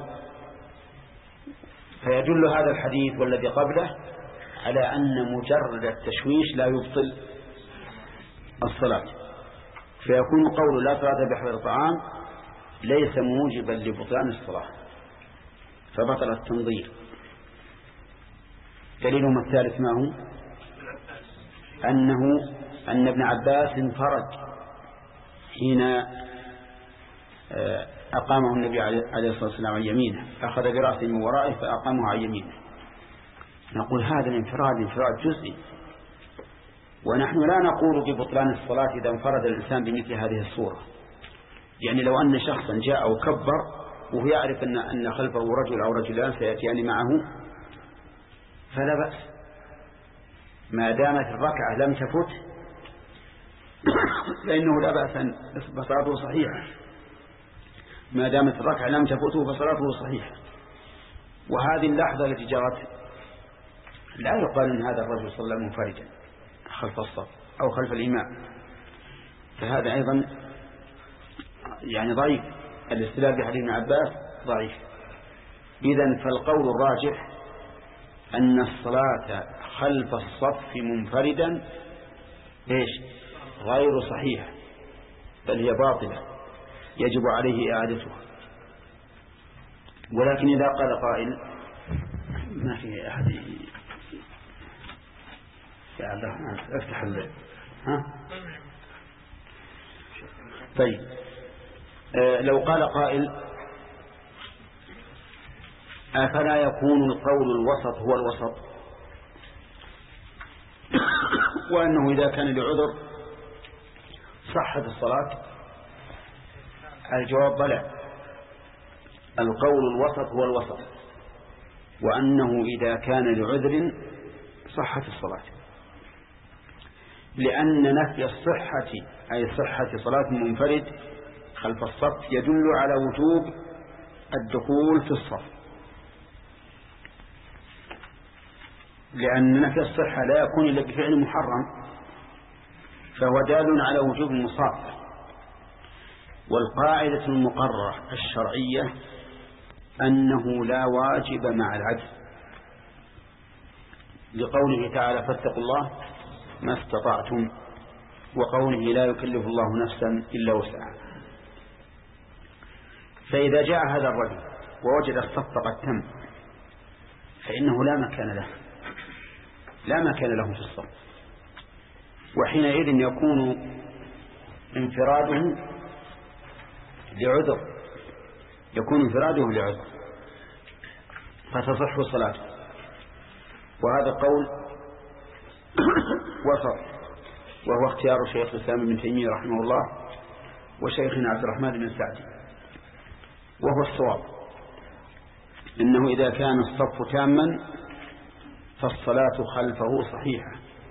فيدل هذا الحديث والذي قبله على أن مجرد التشويش لا يبطل الصلاة، فيكون قول لا صلاة بحضر الطعام ليس موجبا لبطلان الصلاة فبطل التنظير. دليلهم الثالث ما هو؟ أنه أن ابن عباس انفرد حين أقامه النبي عليه الصلاة والسلام عن يمينه، أخذ برأسه من ورائه فأقامه عن يمينه. نقول هذا الانفراد انفراد جزئي، ونحن لا نقول ببطلان الصلاة إذا انفرد الإنسان بمثل هذه الصورة. يعني لو أن شخصا جاء وكبر وهو يعرف أن أن خلفه رجل أو رجلان سيأتيان معه فلا بأس ما دامت الركعة لم تفت فإنه لا بأس أن فصلاته صحيحة، ما دامت الركعة لم تفته فصلاته صحيحة. وهذه اللحظة التي جرت لا يقال أن هذا الرجل صلى منفردا خلف الصف أو خلف الإمام، فهذا أيضا يعني ضعيف. الاستدلال بحديث ابن عباس ضعيف. إذن فالقول الراجح أن الصلاة خلف الصف منفردا إيش؟ غير صحيحة، بل هي باطلة يجب عليه إعادتها. ولكن إذا قال قائل ما في أحد يا عبد الرحمن افتح الليل ها طيب آه لو قال قائل أفلا يكون القول الوسط هو الوسط، وأنه إذا كان لعذر صحت الصلاة؟ الجواب بلى، القول الوسط هو الوسط، وأنه إذا كان لعذر صحت الصلاة، لأن نفي الصحة أي صحة صلاة منفرد خلف الصف يدل على وجوب الدخول في الصف، لأن نفي الصحة لا يكون إلا بفعل محرم، فهو دال على وجوب المصافة. والقاعدة المقررة الشرعية أنه لا واجب مع العجز، لقوله تعالى فاتقوا الله ما استطعتم، وقوله لا يكلف الله نفسا إلا وسعها. فإذا جاء هذا الرجل ووجد الصف قد تم فإنه لا مكان له لا مكان له في الصف، وحينئذ يكون انفراده لعذر يكون انفراده لعذر فتصح صلاته. وهذا قول وسط، وهو اختيار شيخ الإسلام بن تيمية رحمه الله وشيخنا عبد الرحمن بن سعدي، وهو الصواب إنه إذا كان الصف تاما فالصلاة خلفه صحيحة،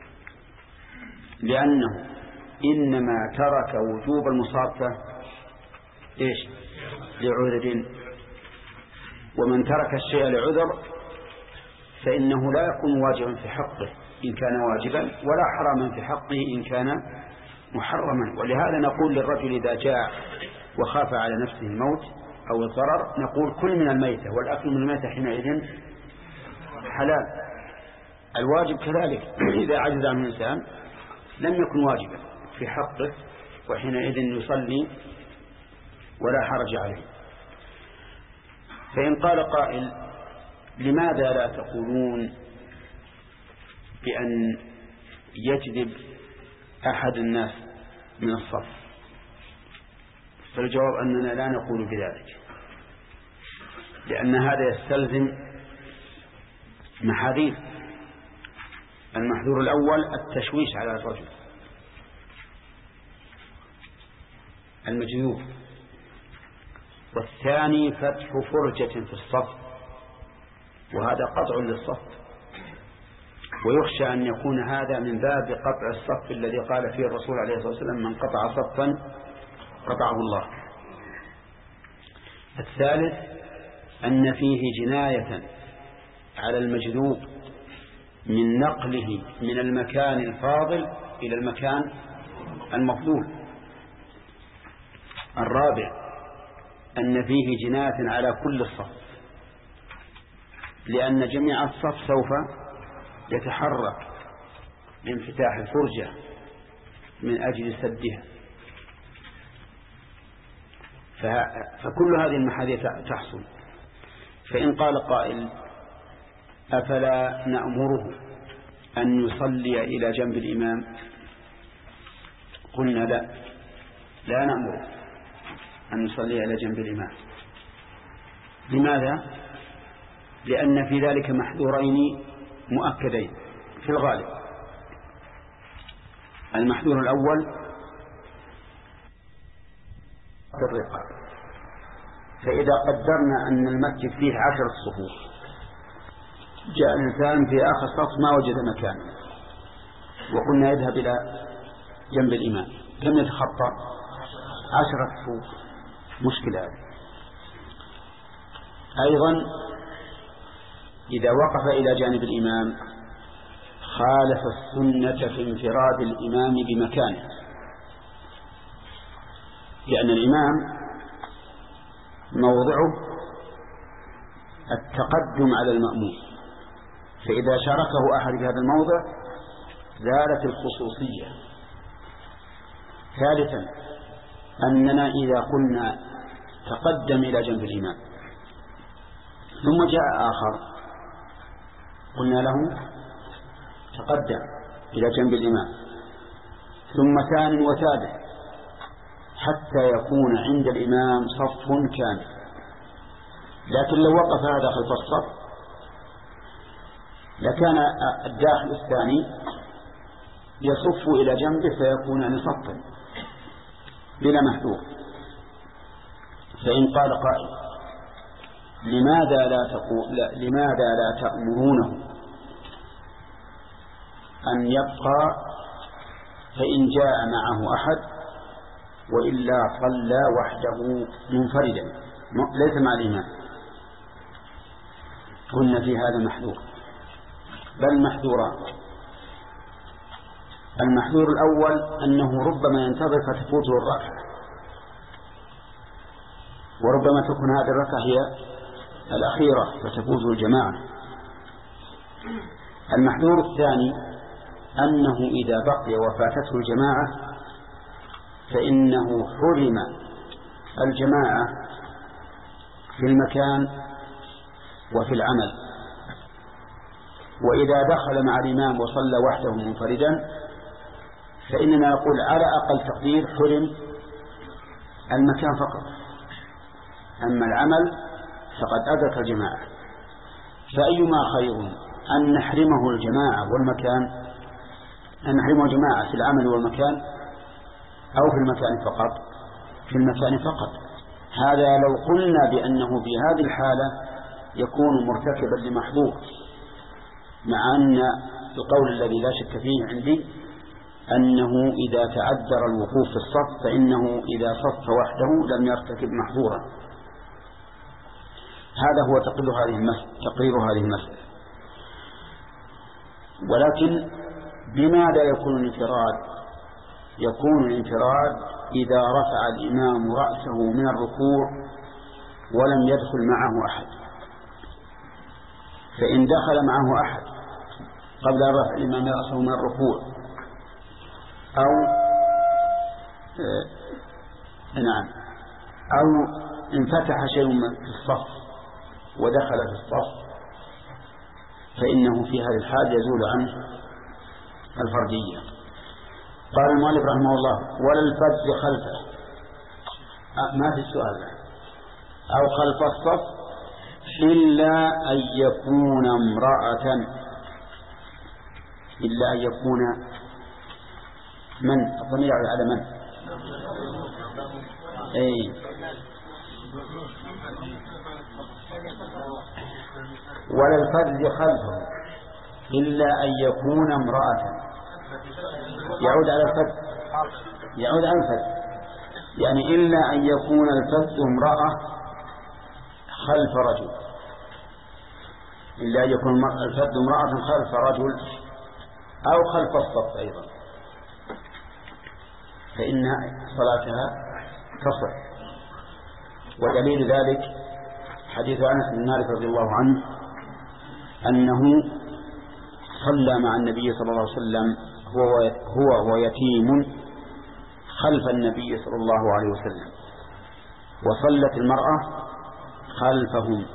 لأنه إنما ترك وجوب المصافة إيش؟ لعذر، ومن ترك الشيء لعذر فإنه لا يكون واجبا في حقه إن كان واجبا، ولا حراما في حقه إن كان محرما. ولهذا نقول للرجل إذا جاء وخاف على نفسه الموت أو الضرر نقول كل من الميتة، والأكل من الميتة حينئذ حلال. الواجب كذلك إذا عجز عن الإنسان لم يكن واجبا في حقه، وحينئذ يصلي ولا حرج عليه. فإن قال قائل لماذا لا تقولون بأن يجذب أحد الناس من الصف؟ فالجواب أننا لا نقول بذلك، لأن هذا يستلزم محاذير. المحذور الأول التشويش على الرجل المجذوب، والثاني فتح فرجة في الصف، وهذا قطع للصف، ويخشى أن يكون هذا من باب قطع الصف الذي قال فيه الرسول عليه الصلاة والسلام من قطع صفا قطعه الله. الثالث أن فيه جناية على المجذوب من نقله من المكان الفاضل إلى المكان المفضول. الرابع أن فيه جناية على كل الصف، لأن جميع الصف سوف يتحرك لانفتاح الفرجة من أجل سدها، فكل هذه المحاذير تحصل. فإن قال قائل أفلا نأمره أن يصلي إلى جنب الإمام؟ قلنا لا لا نأمره أن يصلي إلى جنب الإمام. لماذا؟ لأن في ذلك محذورين مؤكدين في الغالب. المحذور الأول الرقاب، فإذا قدرنا أن المسجد فيه عشر صفوف، جاء الإنسان في آخر صف ما وجد مكان، وقلنا يذهب إلى جنب الإمام، كم يتخطى؟ عشرة صفوف، مشكلة هذه. أيضا إذا وقف إلى جانب الإمام خالف السنة في انفراد الإمام بمكانه، لأن الإمام موضعه التقدم على المأموم، فإذا شاركه أحد في هذا الموضع زالت الخصوصية. ثالثا أننا إذا قلنا تقدم إلى جنب الإمام ثم جاء آخر قلنا له تقدم إلى جنب الإمام ثم ثان وثالث حتى يكون عند الإمام صف كامل. لكن لو وقف هذا خلف الصف لكان الداخل الثاني يصف إلى جنبه فيكون صفا بلا محذور. فإن قال قائل لماذا لا تقول لا لماذا لا تأمرونه أن يبقى فإن جاء معه أحد وإلا صلى وحده منفردا ليس مع الإمام؟ قلنا في هذا محذور، بل محذوران. المحذور الأول أنه ربما ينتظر فتفوته الركعة، وربما تكون هذه الركعة هي الأخيرة فتفوته الجماعة. المحذور الثاني أنه إذا بقي وفاتته الجماعة فإنه حرم الجماعة في المكان وفي العمل. وإذا دخل مع الإمام وصلى وحده منفردا فإننا نقول على أقل تقدير حرم المكان فقط، أما العمل فقد أدرك الجماعة. فأيما خير أن نحرمه الجماعة والمكان، أن نحرمه الجماعة في العمل والمكان، أو في المكان فقط؟ في المكان فقط. هذا لو قلنا بأنه في هذه الحالة يكون مرتكبا لمحظور، مع أن القول الذي لا شك فيه عندي أنه إذا تعذر الوقوف في الصف فإنه إذا صف وحده لم يرتكب محظورا. هذا هو تقرير هذه المسألة تقرير هذه المسألة. ولكن بماذا يكون الانفراد؟ يكون الانفراد إذا رفع الإمام رأسه من الركوع ولم يدخل معه أحد. فإن دخل معه أحد قبل أن رفع الإمام رأسه من الركوع، أو آه نعم أو انفتح شيء في الصف ودخل في الصف، فإنه في هذه الحال يزول عنه الفردية. قال المؤلف رحمه الله: ولا الفرد خلفه، آه ما في السؤال له. أو خلف الصف إلا أن يكون امرأة، إلا أن يكون من؟ الضمير على من؟ أي ولا الفرد خلفه إلا أن يكون امرأة. يعود على الفرد، يعود على الفرد، يعني إلا أن يكون الفرد امرأة خلف رجل، إلا أن يكون الفرد امرأة خلف رجل أو خلف الصف أيضا، فإن صلاتها تصح. ودليل ذلك حديث أنس بن مالك رضي الله عنه أنه صلى مع النبي صلى الله عليه وسلم هو هو ويتيم خلف النبي صلى الله عليه وسلم، وصلت المرأة خلفهم.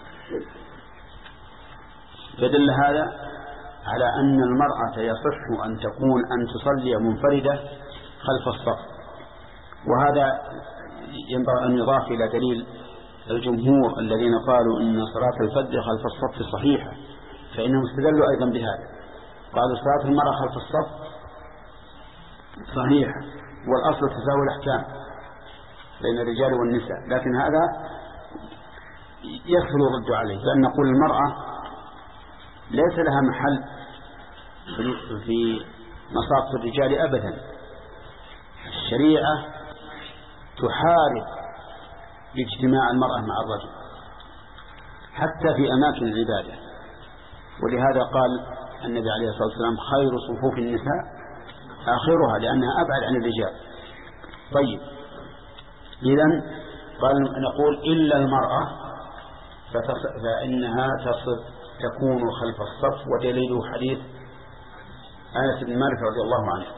يدل هذا على أن المرأة يصح أن تكون أن تصلي منفردة خلف الصف. وهذا ينبغي أن يضاف إلى دليل الجمهور الذين قالوا إن صلاة الفرد خلف الصف صحيحة، فإنهم استدلوا أيضا بهذا، قالوا صلاة المرأة خلف الصف صحيحة، والأصل تساوي الأحكام بين الرجال والنساء. لكن هذا يسهل الرد عليه، فأن نقول المرأة ليس لها محل في مصاف الرجال أبدا. الشريعة تحارب اجتماع المرأة مع الرجل حتى في أماكن العبادة، ولهذا قال النبي عليه الصلاة والسلام: خير صفوف النساء آخرها، لأنها أبعد عن الرجال. طيب، إذن قال نقول إلا المرأة فإنها تصف تكون خلف الصف، ودليل حديث أنس بن مالك رضي الله عنه.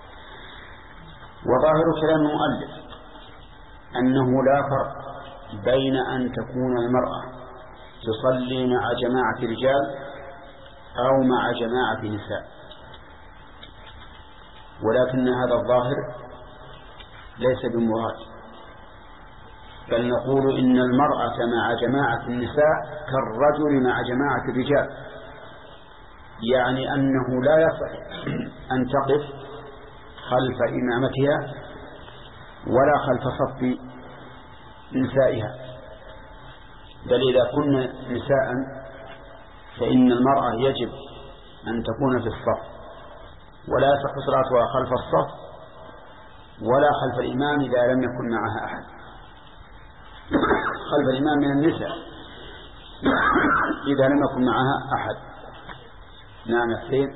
وظاهر كلام المؤلف أنه لا فرق بين أن تكون المرأة تصلي مع جماعة رجال أو مع جماعة نساء، ولكن هذا الظاهر ليس بمراد، بل نقول إن المرأة مع جماعة النساء كالرجل مع جماعة الرجال، يعني أنه لا يصح أن تقف خلف إمامتها ولا خلف صف نسائها، بل إذا كن نساء فإن المرأة يجب أن تكون في الصف، ولا يصح صلاتها خلف الصف ولا خلف الإمام إذا لم يكن معها أحد. خلف الإمام من النساء إذا لم يكن معها أحد. نعم يا حسين.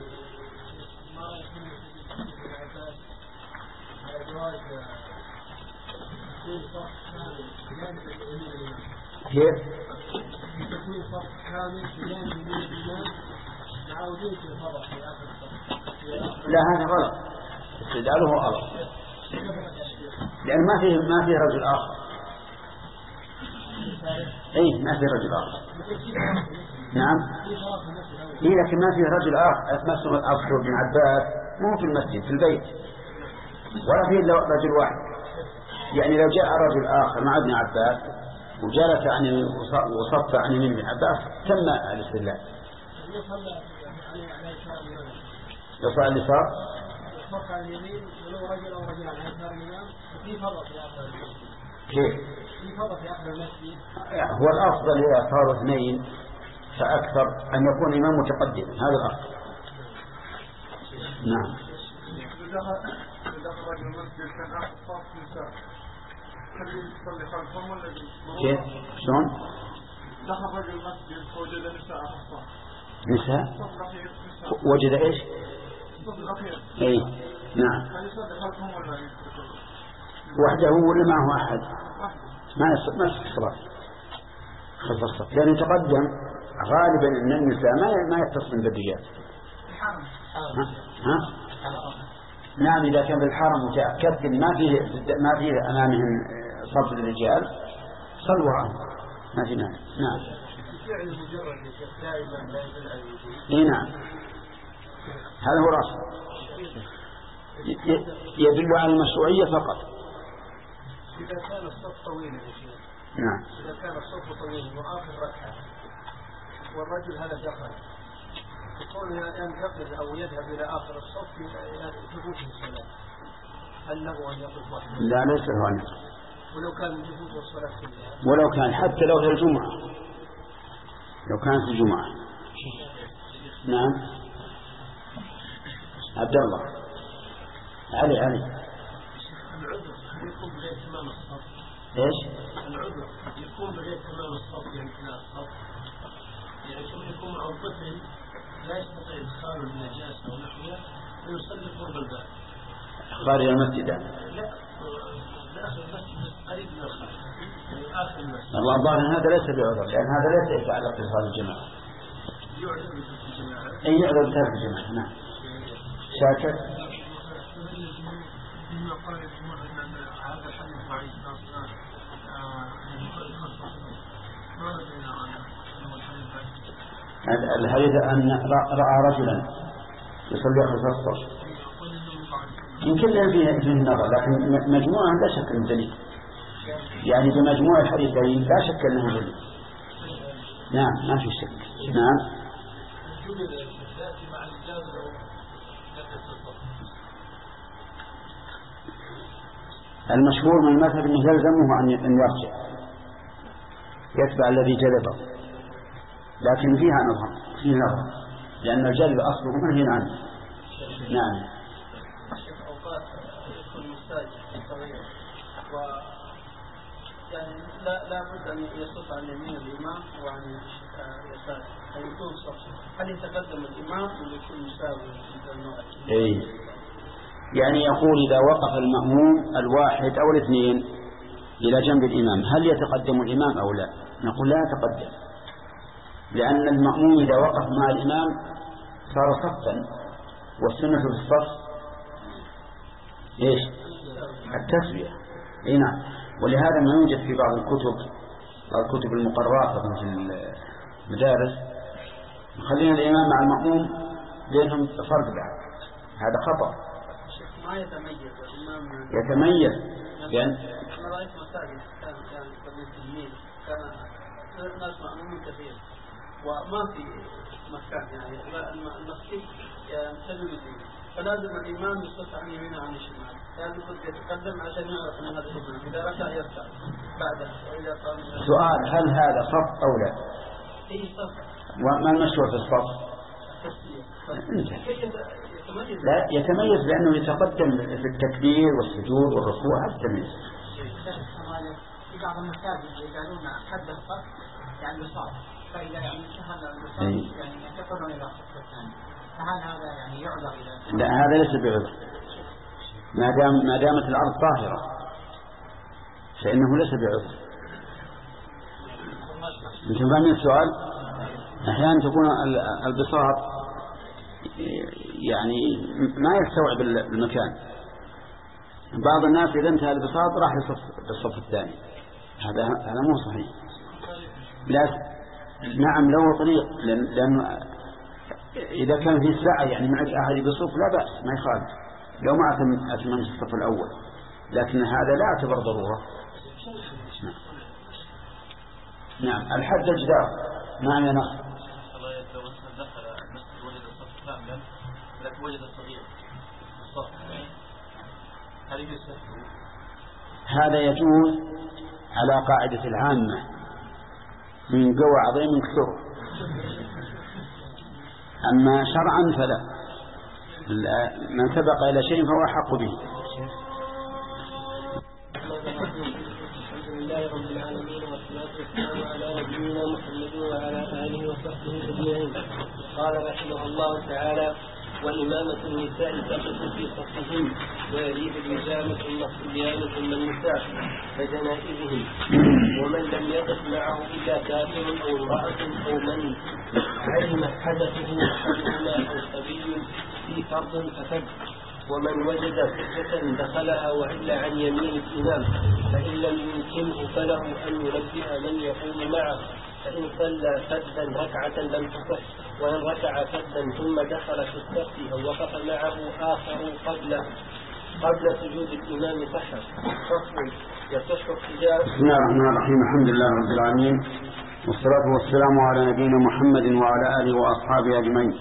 كيف؟ لا هذا غلط، استدلاله غلط، لأن ما فيه ما فيه رجل آخر. أي ما فيه رجل آخر. نعم. إيه لكن ما فيه رجل آخر اسمه الأصل بن عباس، مو في المسجد في البيت، ولا فيه رجل واحد. يعني لو جاء رجل آخر مع ابن عباس وجلس عن وصف عن يمين ابن عباس تم الاستدلال. لو صار اليسار صف عن اليمين ولو رجل أو رجل عن يسار الإمام وفي فرق في آخر المسجد. كيف؟ في فرق في آخر المسجد. هو الأفضل إذا صاروا اثنين فأكثر أن يكون إمام متقدم، هذا الأفضل. نعم. دخل رجل المسجد كان آخر صف نساء، هل يصلي خلفهم ولا كيف؟ شلون؟ دخل رجل المسجد فوجد نساء آخر صف. نساء؟ وجد إيش؟ أي نعم. هل يصلي خلفهم ولا وحده ولا معه أحد؟ ما يصلي ما يصلي الصلاة خلف الصف، لأنه يتقدم غالبا أن النساء ما ما يتصل بالرجال. ها؟ ها؟ نعم إذا كان بالحرم وتأكدت إن ما فيه ما فيه أمامهم صف الرجال صلوا عنه ما في مانع. نعم. إيه نعم هذا هو الأصل، يدل على المشروعية فقط. إذا كان الصف طويل يا شيخ. نعم. إذا كان الصف طويل وآخر ركعة والرجل هذا دخل يكون ينتقل أو يذهب إلى آخر الصف يفوت الصلاة، هل له أن يقف وحده؟ لا ليس له أن يقف ولو كان يفوت الصلاة كلها، ولو كان حتى لو في الجمعة، لو كانت الجمعة. نعم. عبد الله علي علي العذر يكون بغير تمام الصف. ايش؟ العذر يكون بغير تمام الصف، يعني اثناء الصف، يعني ثم يكون معه طفل لا يستطيع إدخال النجاسة ونحوها ويصلي قرب الباب خارج المسجد. لا داخل المسجد قريب من الخارج، يعني آخر المسجد. الله الظاهر هذا ليس بعذر، لأن هذا ليس يتعلق بصلاة الجماعة. يعذر بترك الجماعة. أي يعذر بترك الجماعة. نعم. شاكر. مما قال الجمهور أن هذا الحديث ضعيف أصلا ما رأينا عن الحديث أن رأى رجلا يصلي خلف الصف يمكن له فيه فيه النظر، لكن مجموعة لا شك أنه دليل، يعني بمجموع الحديثين لا شك أنه دليل. نعم ما في شك. نعم. المشهور من المذهب أنه يلزمه أن يرجع يتبع الذي جلبه، لكن فيها نظر فيه نظر لأن الجلب أصله منهي عنه. نعم. أوقات المساجد صغيرة و يعني لا لا بد أن يصف عن يمين الإمام وعن يساره، أن يكون صف. هل يتقدم الإمام ولا يكون مساوي مثل النوع؟ إيه يعني يقول إذا وقف المأموم الواحد أو الاثنين إلى جنب الإمام هل يتقدم الإمام أو لا؟ نقول لا يتقدم، لأن المأموم إذا وقف مع الإمام صار صفا، والسنة في الصف إيش؟ التسوية. إيه نعم. ولهذا ما يوجد في بعض الكتب الكتب المقررة في المدارس خلينا الإمام مع المأموم بينهم فرق بعض، هذا خطأ. ما يتميز الإمام يتميز لأن أنا رأيت مساجد كان كان بالمسلمين كان ناس مأمومين كثير وما في مكان، يعني المسجد يمتد بالدين، فلازم الإمام يصف عن يمينه وعن الشمال، لازم يتقدم عشان يعرف أن هذا الإمام إذا ركع يركع بعده وإذا قام. سؤال هل هذا صف أو لا؟ أي صف. وما المشروع في الصف؟ لا يتميز لأنه يتقدم في التكبير والسجود والركوع هذا التمييز. في بعض المساجد يجعلون حد الصف يعني بساط، فإذا يعني شهد البساط يعني ينتقلون إلى الصف الثاني، فهل هذا يعني يعذر إلى؟ لا هذا ليس بعذر، ما دام ما دامت الأرض طاهرة فإنه ليس بعذر. أنتم فاهمين السؤال؟ أحيانا تكون البساط يعني ما يستوعب المكان. بعض الناس إذا انتهى البساط راح للصف بالصف الثاني، هذا هذا مو صحيح. لا نعم له طريق، لأن إذا كان في ساعة يعني معك أحد بصف لا بأس، ما يخالف لو ما أتممت الصف الأول، لكن هذا لا يعتبر ضرورة. نعم, نعم. الحد الجدار ما ينقص. الله لو دخل المسجد وجد الصف كاملا لكن وجد الصغير الصف هل يجوز؟ هذا يجوز على قاعدة العامة من قوى عظيم كثر، أما شرعا فلا، من سبق إلى شيء فهو أحق به. الحمد لله رب العالمين والصلاة والسلام على نبينا محمد وعلى آله وصحبه أجمعين. قال رحمه الله تعالى: وإمامة النساء تقف في صفهم ويليه الرجال ثم الصبيان ثم النساء كجنائزهم، ومن لم يقف معه إلا كافر أو امرأة أو من علم حدثه أحدهما أو صبي في فرض فسد، ومن وجد فتنة دخلها وإلا عن يمين الإمام فإن لم يمكنه فله أن ينبه من يقوم معه، فإن صلى فدا ركعة لم تصح، وإن ركع فدا ثم دخل في الصف أو وقف معه آخر قبل قبل سجود الإمام صح. فصل: يصح ابتداء. بسم الله الرحمن الرحيم. الحمد لله رب العالمين، والصلاة والسلام على نبينا محمد وعلى آله وأصحابه أجمعين.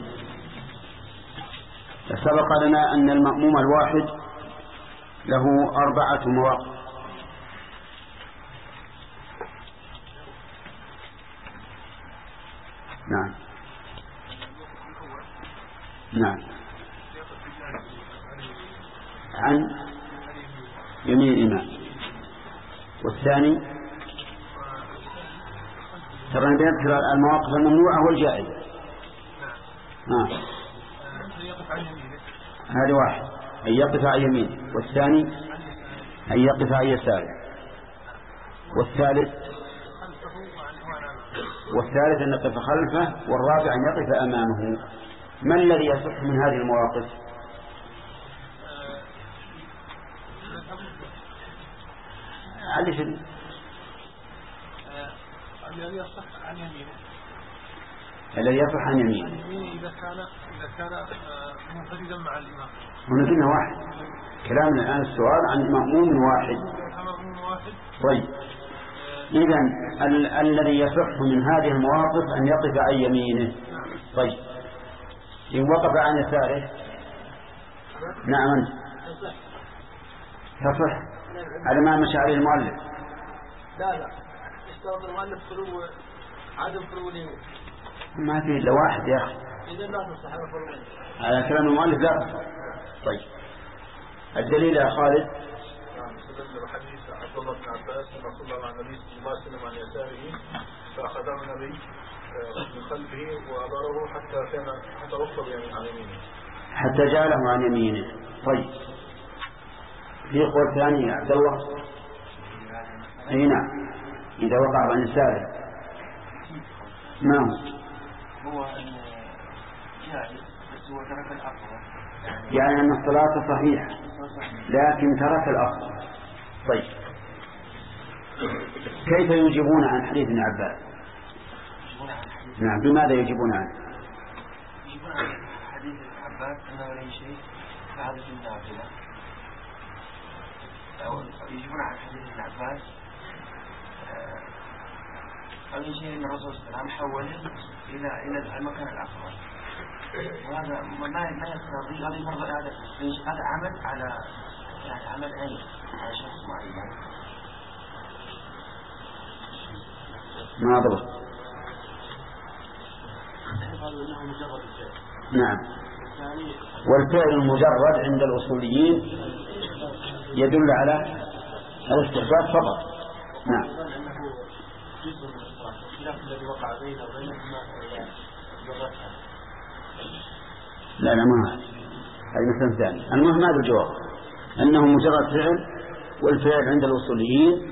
سبق لنا أن المأموم الواحد له أربعة مواقف. نعم نعم عن يمين الإمام، والثاني ترى بيذكر المواقف الممنوعة والجائزة. نعم هذا واحد، أن يقف عن يمينه، والثاني أن يقف عن يساره، والثالث والثالث أن يقف خلفه، والرابع أن يقف أمامه. ما الذي يصح من هذه المواقف؟ علش الذي يصح عن يمينه الذي يصح عن يمينه إذا كان إذا كان منفردا مع الإمام. هنا فينا واحد، كلامنا الآن السؤال عن مأموم واحد. طيب إذا ال الذي يصح من هذه المواقف أن يقف عن يمينه. طيب إن وقف عن يساره نعم تصح على ما مشى عليه المؤلف. لا لا اشترط المؤلف خلو عدم خلو اليمين، ما في إلا واحد يا أخي. إذا لا تصح على خلو اليمين على كلام المؤلف لا تصح. طيب الدليل يا خالد؟ استدل بحديث عبد الله بن عباس لما صلى مع النبي صلى الله عليه وسلم عن يساره فأخذه النبي من خلفه وأداره حتى كان حتى وصل يعني عن يمينه، حتى جعله عن يمينه. طيب في قول ثاني يا عبد الله؟ أي نعم، إذا وقع عن يساره ما هو؟ هو جائز بس هو ترك الأفضل، يعني أن الصلاة صحيحة لكن ترك الأفضل. طيب كيف يجيبون عن حديث ابن عباس؟ نعم بماذا يجيبون عنه؟ يجيبون عن حديث ابن عباس أنه لا شيء كعادة النافلة، أو يجيبون عن حديث ابن عباس أول شيء أن الرسول صلى الله عليه وسلم حوله إلى إلى المكان الأفضل، وهذا ما ما يقتضي هذا المرضى هذا هذا عمل على يعني عمل عين على شخص معين. ما ضبط. نعم. والفعل المجرد عند الأصوليين يدل على الاستحباب فقط. نعم. لا لا ما هذه مثلا ثاني. المهم هذا الجواب أنه مجرد فعل، والفعل عند الأصوليين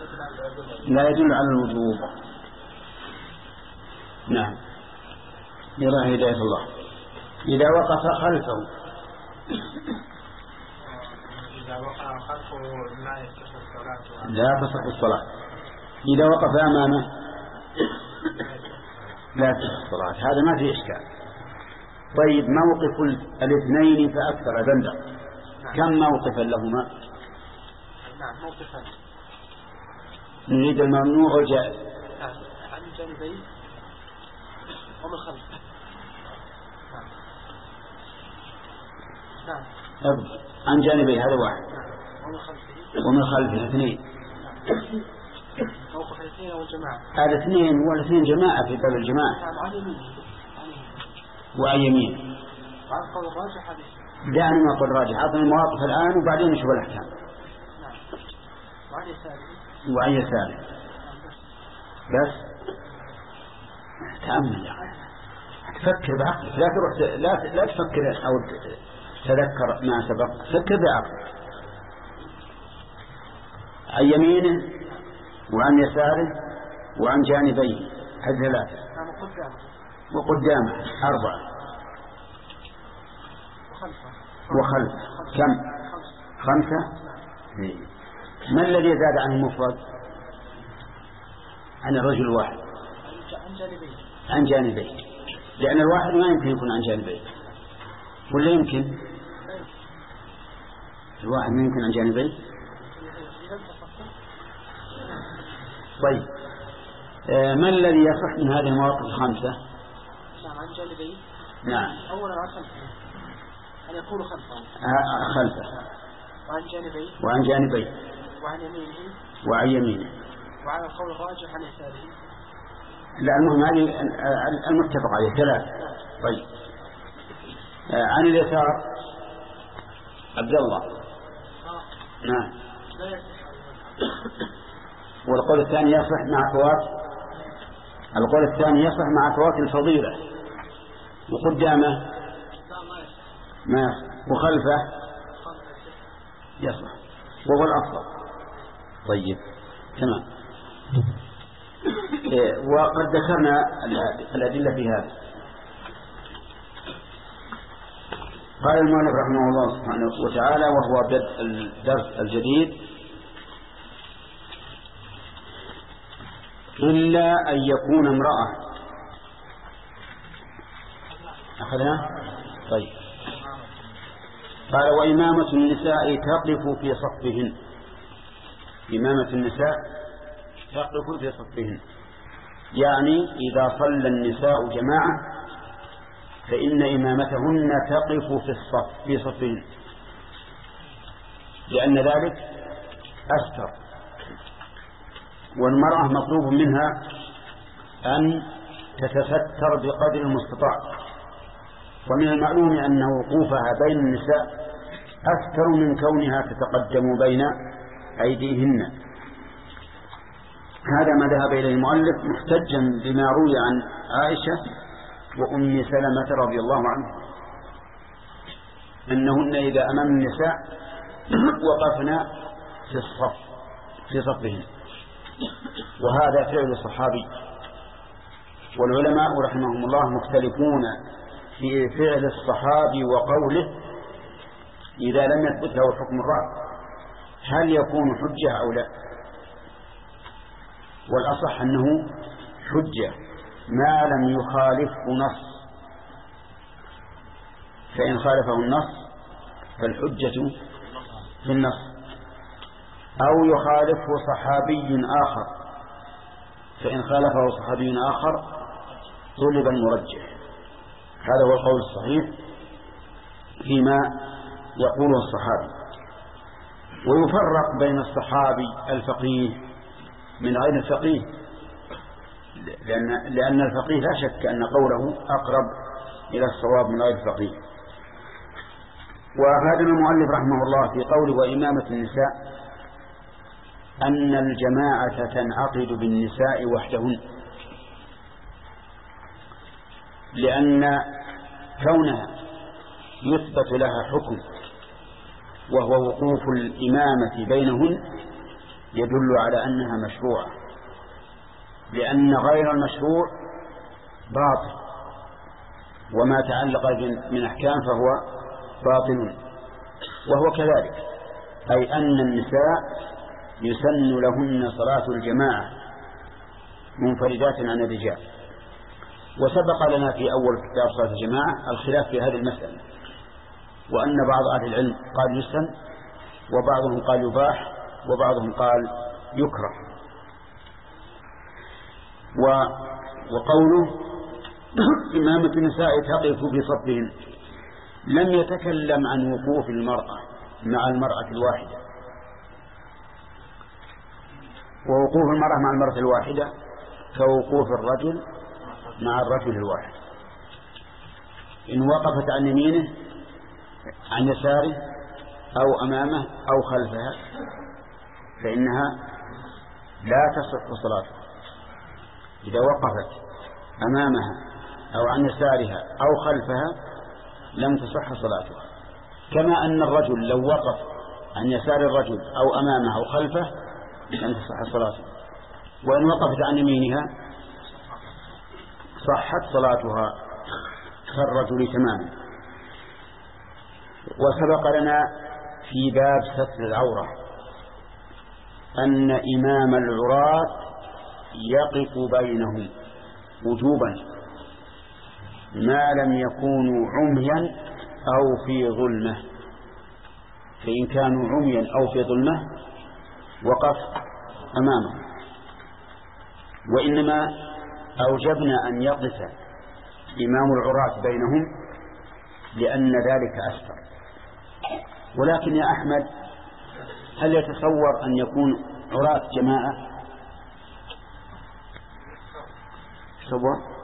لا يدل على الوجوب. نعم يرى هداية الله. إذا وقف خلفه إذا وقف خلفه لا يصح الصلاة لا تصح الصلاة. إذا وقف أمامه لا تصح الصلاة. هذا ما فيه إشكال. طيب موقف الاثنين فأكثر بندر كم موقفا لهما؟ نعم موقفا. نريد الممنوع والجائز. نعم عن جانبين ومن خلف. نعم. نعم. عن جانبين هذا واحد. نعم. ومن خلفه. ومن خلفه اثنين. نعم. موقف الاثنين والجماعة. هذا اثنين والاثنين جماعة في باب الجماعة. نعم عن يمين. وعن يمين. وعن قول الراجح هذه. دعني ما أقول راجح. أعطني المواقف الآن وبعدين نشوف الأحكام. نعم. وعن يساره. وعن يساره. بس تأمل يا أخي. تفكر بعقلك. لا تروح لا لا تفكر أو تذكر ما سبق. فكر بعقلك. عن يمينه وعن يساره وعن جانبيه هذه ثلاثة. نعم وقدامه. وقدامه أربعة. وخلفه. وخلفه كم؟ خمسة. ما الذي زاد عن المفرد؟ عن الرجل الواحد. عن جانبين. عن جانبين. لأن الواحد ما يمكن يكون عن جانبين. ولا يمكن؟ الواحد ما يمكن عن جانبين. طيب آه ما الذي يصح من هذه المواقف الخمسة؟ نعم عن جانبين. نعم. أولا عن خلفه. أن يكون خلفه. آه خلفه. وعن جانبين. وعن جانبين. وعن يمينه. وعن يمينه. وعلى القول الراجح عن يساره. لا المهم هذه المتفق عليه ثلاثة. طيب آه عن اليسار عبد الله. نعم. والقول الثاني يصح مع فوات. القول الثاني يصح مع فوات الفضيلة. وقدامه ما يصح. وخلفه يصح وهو الأفضل. طيب تمام. وقد ذكرنا الأدلة في هذا. قال المؤلف رحمه الله سبحانه وتعالى وهو بدء الدرس الجديد إلا أن يكون امرأة. أخذنا؟ طيب. قال وإمامة النساء تقف في صفهن. إمامة النساء تقف في صفهن يعني إذا صلى النساء جماعة فإن إمامتهن تقف في الصف في صفهن لأن ذلك أستر. والمرأة مطلوب منها أن تتستر بقدر المستطاع. ومن المعلوم أن وقوفها بين النساء أستر من كونها تتقدم بين أيديهن. هذا ما ذهب إليه المؤلف محتجا بما روي عن عائشة وأم سلمة رضي الله عنها أنهن إذا أمام النساء وقفنا في الصف في صفهن. وهذا فعل الصحابي. والعلماء رحمهم الله مختلفون في فعل الصحابي وقوله إذا لم يثبت له حكم الرأي هل يكون حجة أو لا. والأصح أنه حجة ما لم يخالفه نص. فإن خالفه النص فالحجة في النص أو يخالفه صحابي آخر. فإن خالفه صحابي آخر طلب المرجح. هذا هو القول الصحيح فيما يقوله الصحابي. ويفرق بين الصحابي الفقيه من غير الفقيه لأن, لأن الفقيه لا شك أن قوله أقرب إلى الصواب من غير الفقيه. وهذا المؤلف رحمه الله في قوله وإمامة النساء أن الجماعة تنعقد بالنساء وحدهن لأن كونها يثبت لها حكم وهو وقوف الإمامة بينهن يدل على أنها مشروعة. لأن غير المشروع باطل وما تعلق من أحكام فهو باطل. وهو كذلك، أي أن النساء يسن لهن صلاة الجماعة منفردات عن الرجال. وسبق لنا في أول كتاب صلاة الجماعة الخلاف في هذه المسألة، وأن بعض أهل العلم قال يسن، وبعضهم قال يباح، وبعضهم قال يكره. وقوله إمامة النساء تقف في صفهم لم يتكلم عن وقوف المرأة مع المرأة الواحدة، ووقوف المرأة مع المرأة الواحدة كوقوف الرجل مع الرجل الواحد. إن وقفت عن يمينه عن يساره أو أمامه أو خلفها فإنها لا تصح صلاتها. إذا وقفت أمامها أو عن يسارها أو خلفها لم تصح صلاتها. كما أن الرجل لو وقف عن يسار الرجل أو أمامه أو خلفه لم تصح صلاته، وإن وقفت عن يمينها صحت صلاتها كالرجل تماما. وسبق لنا في باب ستر العورة أن إمام العراة يقف بينهم وجوبا ما لم يكونوا عميا أو في ظلمة. فإن كانوا عميا أو في ظلمة وقف أمامهم، وإنما أوجبنا أن يقف إمام العراة بينهم لأن ذلك أستر. ولكن يا أحمد، هل يتصور أن يكون عراة جماعة؟ تصور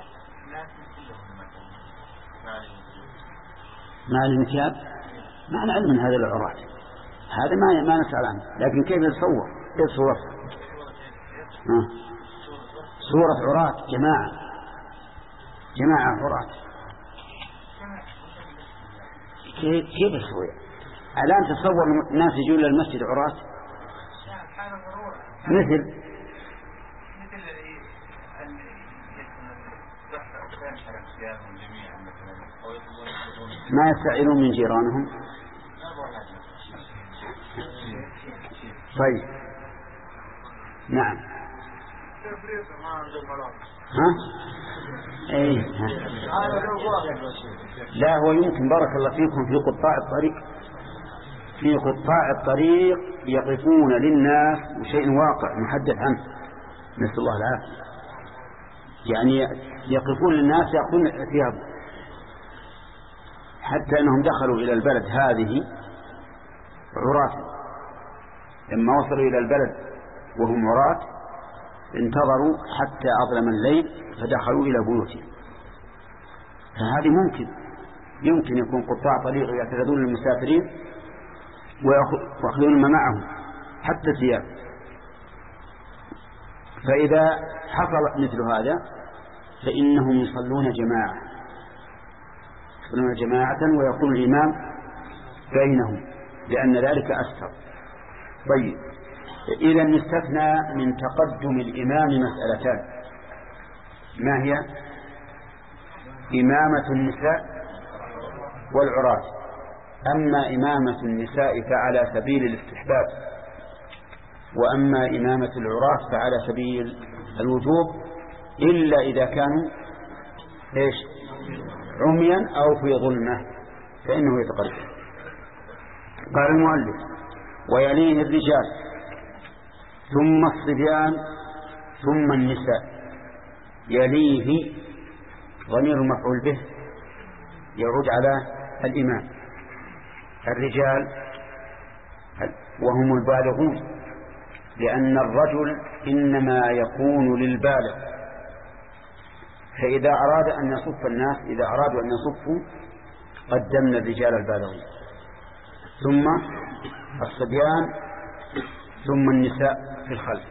مع الانتياب ما نعلم من هذا العراة، هذا ما ما نسأل عنه، لكن كيف يتصور؟ ايه صورة آه. صورة عراة جماعة جماعة عراة كيف كيف يسوي؟ الآن تصور الناس يجون للمسجد عراة مثل ما يستعيرون من جيرانهم. طيب نعم. ها؟ ايه ها. لا هو يمكن بارك الله فيكم في قطاع الطريق في قطاع الطريق يقفون للناس وشيء واقع محدث عنه نسأل الله العافية، يعني يقفون للناس يأخذون ثيابهم، حتى أنهم دخلوا إلى البلد هذه عراة. لما وصلوا إلى البلد وهم عراة انتظروا حتى أظلم الليل فدخلوا إلى بيوتهم. فهذه ممكن يمكن يكون قطاع طريق يعتذرون للمسافرين ويأخذون ما معهم حتى ثياب. فإذا حصل مثل هذا فإنهم يصلون جماعة يصلون جماعة ويكون الإمام بينهم لأن ذلك أستر. طيب، إذا نستثنى من تقدم الإمام مسألتان، ما هي؟ إمامة النساء والعراة. أما إمامة النساء فعلى سبيل الاستحباب، وأما إمامة العراة فعلى سبيل الوجوب، إلا إذا كانوا إيش؟ عميا أو في ظلمة فإنه يتقدم. قال المؤلف: ويليه الرجال ثم الصبيان ثم النساء. يليه ضمير مفعول به يعود على الإمام. الرجال وهم البالغون، لأن الرجل إنما يكون للبالغ، فإذا أراد أن يصف الناس إذا أرادوا أن يصفوا قدمنا الرجال البالغين ثم الصبيان ثم النساء في الخلف.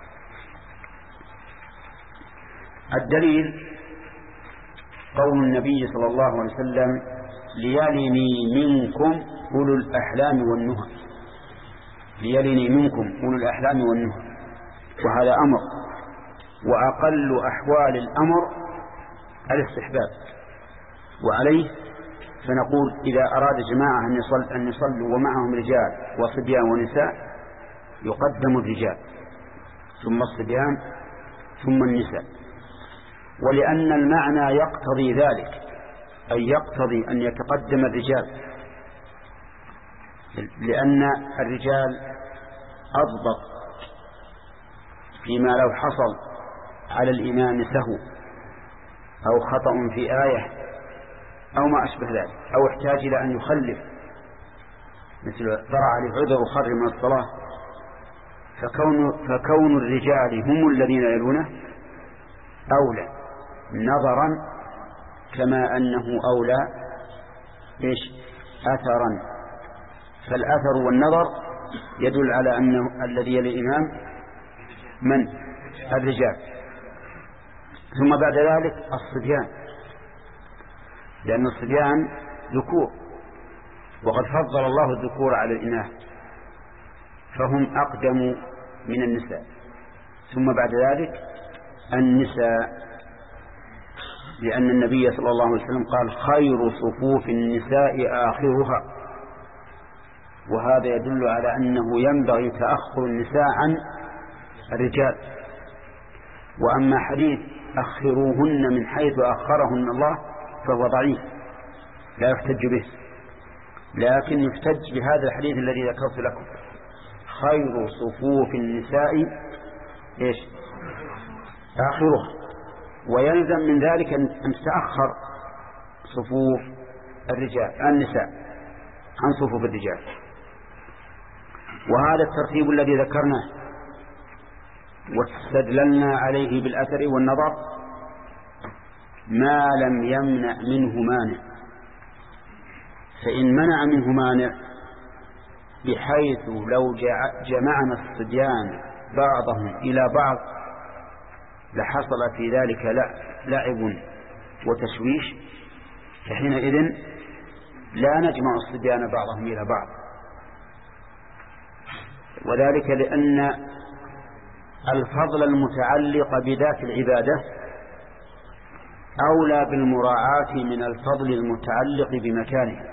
الدليل قول النبي صلى الله عليه وسلم: ليلني منكم أولو الأحلام والنهى. ليلني منكم أولو الأحلام والنهى، وهذا أمر، وأقل أحوال الأمر الاستحباب. وعليه فنقول إذا أراد جماعة أن يصل أن يصلوا ومعهم رجال وصبيان ونساء يقدم الرجال ثم الصبيان ثم النساء، ولأن المعنى يقتضي ذلك، أي يقتضي أن يتقدم الرجال، لأن الرجال أضبط فيما لو حصل على الإمام سهو أو خطأ في آية أو ما أشبه ذلك، أو احتاج إلى أن يخلف مثل ضرع لعذر وخر من الصلاة، فكون, فكون الرجال هم الذين يلونه أولى نظرا كما أنه أولى إيش أثرا، فالأثر والنظر يدل على أنه الذي يلي الإمام من الرجال، ثم بعد ذلك الصبيان، لأن الصبيان ذكور وقد فضل الله الذكور على الإناث فهم أقدم من النساء، ثم بعد ذلك النساء، لأن النبي صلى الله عليه وسلم قال خير صفوف النساء آخرها، وهذا يدل على أنه ينبغي تأخر النساء عن الرجال. وأما حديث أخروهن من حيث أخرهن الله فهو ضعيف لا يحتج به، لكن يحتج بهذا الحديث الذي ذكرت لكم خير صفوف النساء إيش آخرها، ويلزم من ذلك أن تتأخر صفوف الرجال النساء عن صفوف الرجال. وهذا الترتيب الذي ذكرناه واستدللنا عليه بالأثر والنظر ما لم يمنع منه مانع، فإن منع منه مانع بحيث لو جمعنا الصبيان بعضهم إلى بعض لحصل في ذلك لعب وتشويش، فحينئذ لا نجمع الصبيان بعضهم إلى بعض، وذلك لأن الفضل المتعلق بذات العبادة أولى بالمراعاة من الفضل المتعلق بمكانه،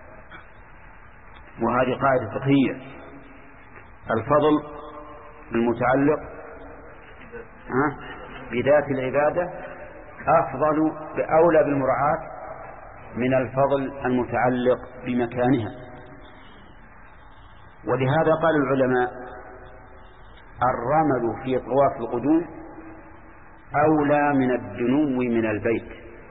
وهذه قاعدة فقهية، الفضل المتعلق بذات العبادة أفضل بأولى بالمراعاة من الفضل المتعلق بمكانها. ولهذا قال العلماء الرمل في طواف القدوم أولى من الدنو من البيت.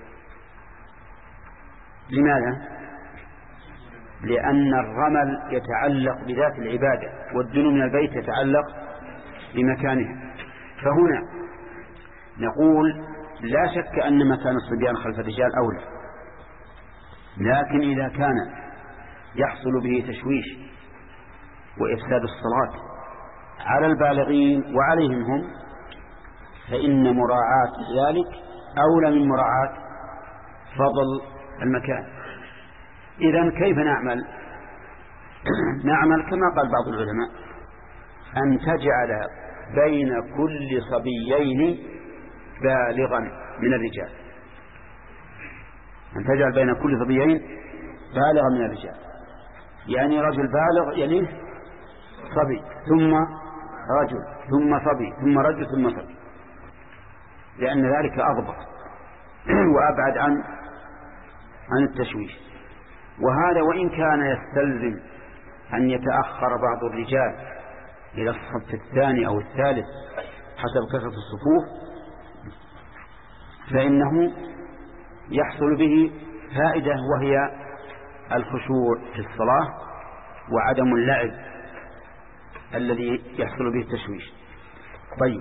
لماذا؟ لأن الرمل يتعلق بذات العبادة والدنو من البيت يتعلق بمكانها. فهنا نقول لا شك أن مكان الصبيان خلف الرجال أولى، لكن إذا كان يحصل به تشويش وإفساد الصلاة على البالغين وعليهم هم فإن مراعاة ذلك أولى من مراعاة فضل المكان. إذن كيف نعمل؟ نعمل كما قال بعض العلماء أن تجعل بين كل صبيين بالغا من الرجال، أن تجعل بين كل صبيين بالغا من الرجال، يعني رجل بالغ يليه صبي ثم رجل ثم صبي ثم رجل ثم صبي، لأن ذلك أضبط وأبعد عن عن التشويش. وهذا وإن كان يستلزم أن يتأخر بعض الرجال إلى الصف الثاني أو الثالث حسب كثرة الصفوف فإنه يحصل به فائدة، وهي الخشوع في الصلاة وعدم اللعب الذي يحصل به التشويش. طيب،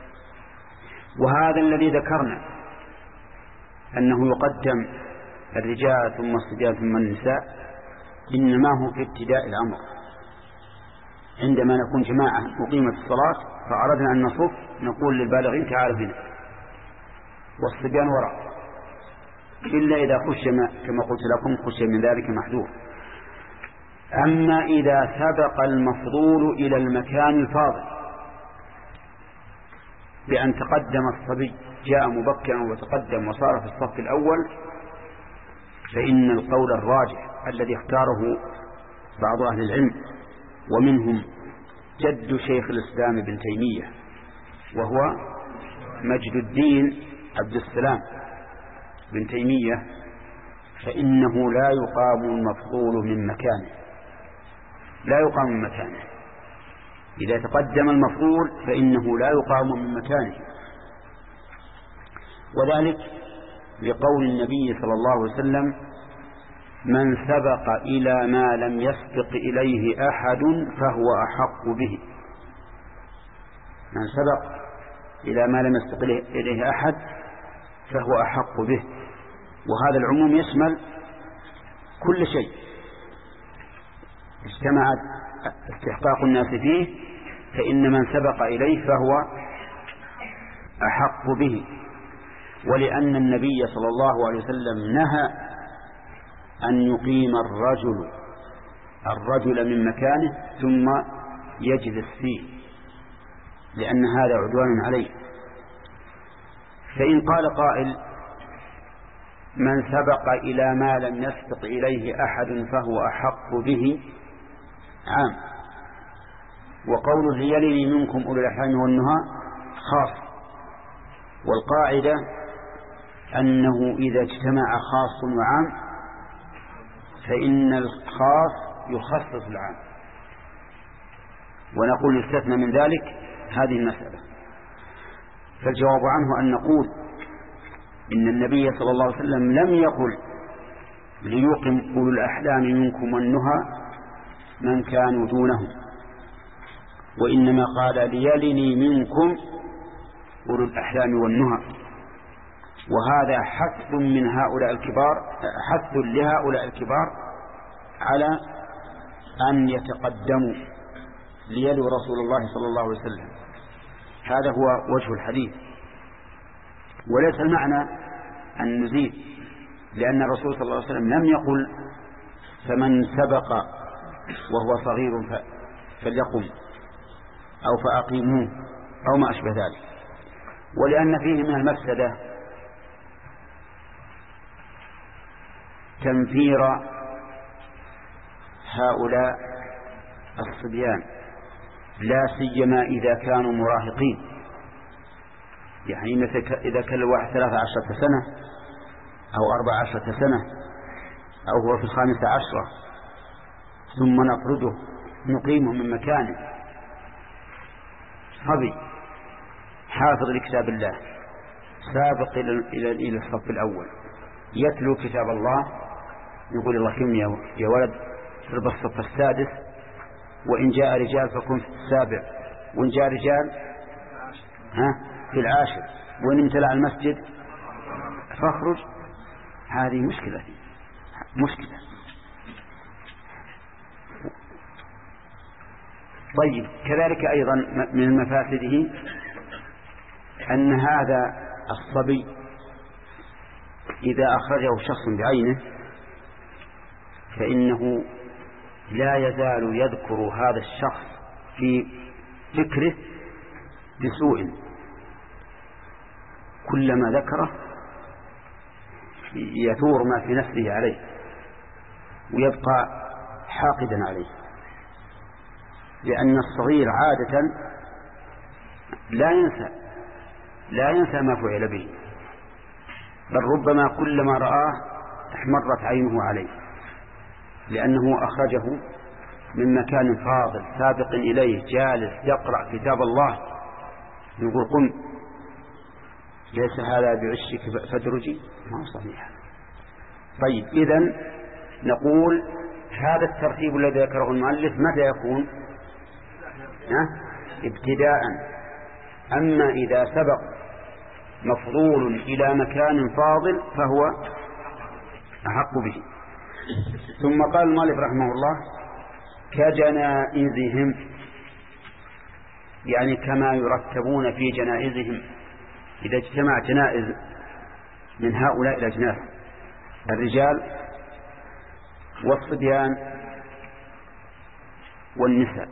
وهذا الذي ذكرنا أنه يقدم الرجال ثم الصبيان ثم النساء إنما هو في ابتداء الأمر، عندما نكون جماعة مقيمة الصلاة فأردنا أن نصف نقول للبالغين تعالوا هنا والصبيان وراء، إلا إذا خش كما قلت لكم خش من ذلك محذور. أما إذا سبق المفضول إلى المكان الفاضل بأن تقدم الصبي جاء مبكرا وتقدم وصار في الصف الأول فإن القول الراجح الذي اختاره بعض أهل العلم ومنهم جد شيخ الإسلام ابن تيمية وهو مجد الدين عبد السلام بن تيمية، فإنه لا يقام المفضول من مكانه، لا يقام من مكانه. إذا تقدم المفضول فإنه لا يقام من مكانه، وذلك لقول النبي صلى الله عليه وسلم: من سبق إلى ما لم يسبق إليه أحد فهو أحق به. من سبق إلى ما لم يسبق إليه أحد فهو أحق به. وهذا العموم يشمل كل شيء اجتمع استحقاق الناس فيه، فإن من سبق إليه فهو أحق به. ولأن النبي صلى الله عليه وسلم نهى أن يقيم الرجل الرجل من مكانه ثم يجلس فيه، لأن هذا عدوان عليه. فإن قال قائل: من سبق إلى ما لم يسبق إليه أحد فهو أحق به، عام. وقوله: ليلني منكم أولو الأحلام والنهى، خاص. والقاعدة أنه إذا اجتمع خاص وعام فإن الخاص يخصص العام، ونقول استثنى من ذلك هذه المسألة. فالجواب عنه أن نقول إن النبي صلى الله عليه وسلم لم يقل ليقم أولو الأحلام منكم والنهى من كانوا دونهم، وإنما قال: ليلني منكم أولو الأحلام والنهى. وهذا حث من هؤلاء الكبار، حث لهؤلاء الكبار على أن يتقدموا ليلوا رسول الله صلى الله عليه وسلم. هذا هو وجه الحديث، وليس المعنى أن نزيد، لأن الرسول صلى الله عليه وسلم لم يقل: فمن سبق وهو صغير فليقم أو فأقيموه أو ما أشبه ذلك. ولأن فيه من المفسدة تنفير هؤلاء الصبيان، لا سيما إذا كانوا مراهقين. يعني إذا كان الواحد ثلاثة عشرة سنة أو أربع عشرة سنة أو هو في الخامسة عشرة ثم نطرده نقيمه من مكانه، صبي حافظ لكتاب الله سابق إلى إلى الصف الأول يتلو كتاب الله، يقول: الله كم يا ولد تربى الصف السادس، وإن جاء رجال فكن في السابع، وإن جاء رجال ها في العاشر، وإن امتلأ المسجد فاخرج. هذه مشكلة مشكلة طيب، كذلك أيضا من مفاسده أن هذا الصبي إذا أخرجه شخص بعينه فإنه لا يزال يذكر هذا الشخص في فكره بسوء، كلما ذكره يثور ما في نفسه عليه ويبقى حاقدا عليه، لأن الصغير عادة لا ينسى لا ينسى ما فعل به، بل ربما كلما رآه احمرت عينه عليه، لأنه أخرجه من مكان فاضل سابق إليه جالس يقرأ كتاب الله، يقول: قم، ليس هذا بعشك فدرجي، ما هو صحيح. طيب، إذن نقول هذا الترتيب الذي ذكره المؤلف متى يكون؟ ابتداء. أما إذا سبق مفضول إلى مكان فاضل فهو أحق به. ثم قال المؤلف رحمه الله: كجنائزهم، يعني كما يرتبون في جنائزهم. إذا اجتمع جنائز من هؤلاء الأجناس الرجال والصبيان والنساء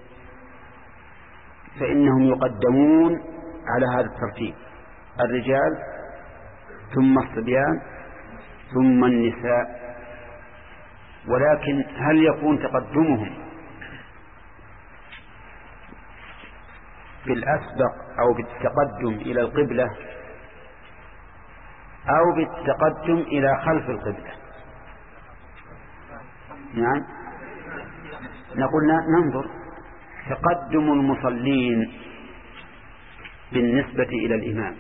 فإنهم يقدمون على هذا الترتيب: الرجال ثم الصبيان ثم النساء ولكن هل يكون تقدمهم بالأسبق أو بالتقدم إلى القبلة أو بالتقدم إلى خلف القبلة؟ نعم، نقول ننظر تقدم المصلين بالنسبة إلى الإمام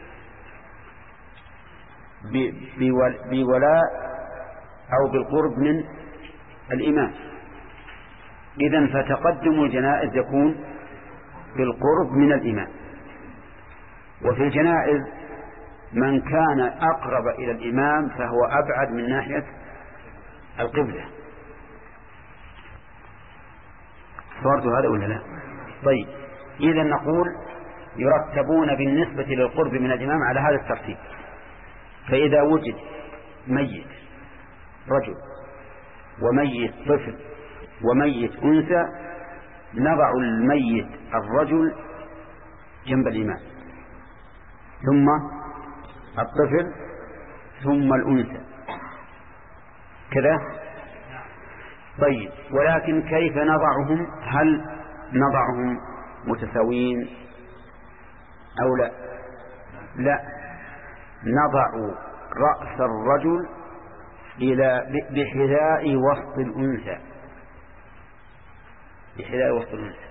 بولاء أو بالقرب من الإمام، إذن فتقدم الجنائز يكون بالقرب من الإمام. وفي الجنائز من كان أقرب إلى الإمام فهو أبعد من ناحية القبلة. صورت هذا ولا لا؟ طيب، إذن نقول يرتبون بالنسبة للقرب من الإمام على هذا الترتيب. فإذا وجد ميت رجل وميت طفل وميت أنثى نضع الميت الرجل جنب الإمام، ثم الطفل، ثم الأنثى كذا. طيب، ولكن كيف نضعهم؟ هل نضعهم متساويين أو لا؟ لا، نضع رأس الرجل إلى بحذاء وسط الأنثى، بحذاء وسط الأنثى.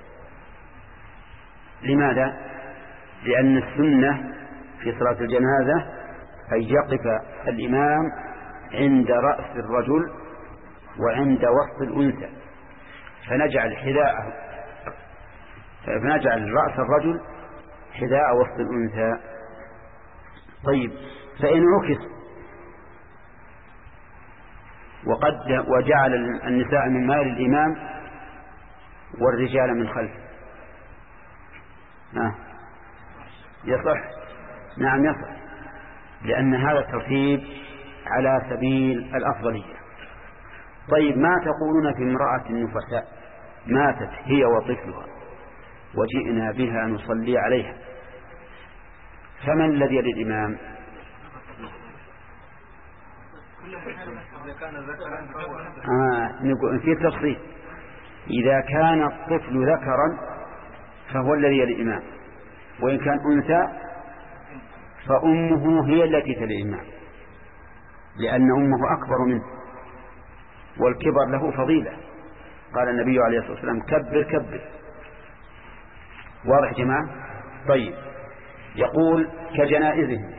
لماذا؟ لأن السنة في صلاة الجنازة أن يقف الإمام عند رأس الرجل وعند وسط الأنثى، فنجعل حذاءه فنجعل رأس الرجل حذاء وسط الأنثى. طيب، فإن عكس وقد وجعل النساء من مال الإمام والرجال من خلفه، ها يصح؟ نعم يصح، لأن هذا الترتيب على سبيل الأفضلية. طيب، ما تقولون في امرأة نفساء ماتت هي وطفلها وجئنا بها نصلي عليها، فمن الذي يلي الإمام؟ آه نقول في تفصيل، إذا كان الطفل ذكرا فهو الذي يلي الإمام، وإن كان أنثى فأمه هي التي تلي الإمام، لأن أمه أكبر منه والكبر له فضيلة. قال النبي عليه الصلاة والسلام كبر كبر. واضح جماعة؟ طيب، يقول كجنائزهم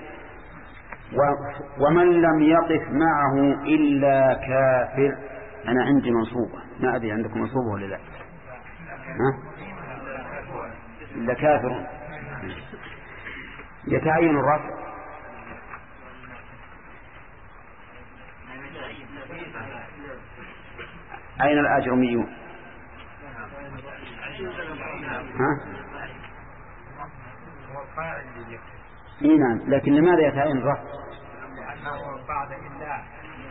ومن لم يقف معه إلا كافر. أنا عندي منصوبة، ما أدري عندكم منصوبة ولا لا؟ ها؟ إلا كافر. يتعين الرفع أين الأجرميون؟ ها؟ إيه نعم، لكن لماذا يتعين الرفع؟ بعد إلا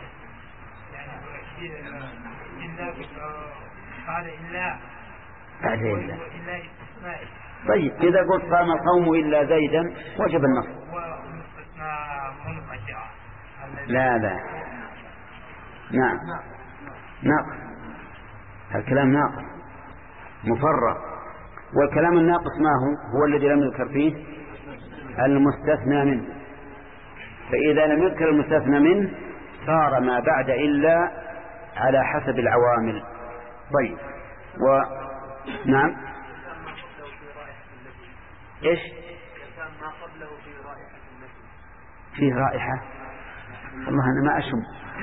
إلا بعد إلا بعد إلا. طيب، إذا قلت قام القوم إلا زيدا وجب النصب. لا لا، نعم ناقص، الكلام ناقص مفرغ. والكلام الناقص ما هو؟ هو الذي لم يذكر فيه المستثنى منه. فإذا لم يذكر المستثنى منه صار ما بعد إلا على حسب العوامل. طيب، و نعم إيش فيه رائحة؟ والله أنا ما أشم.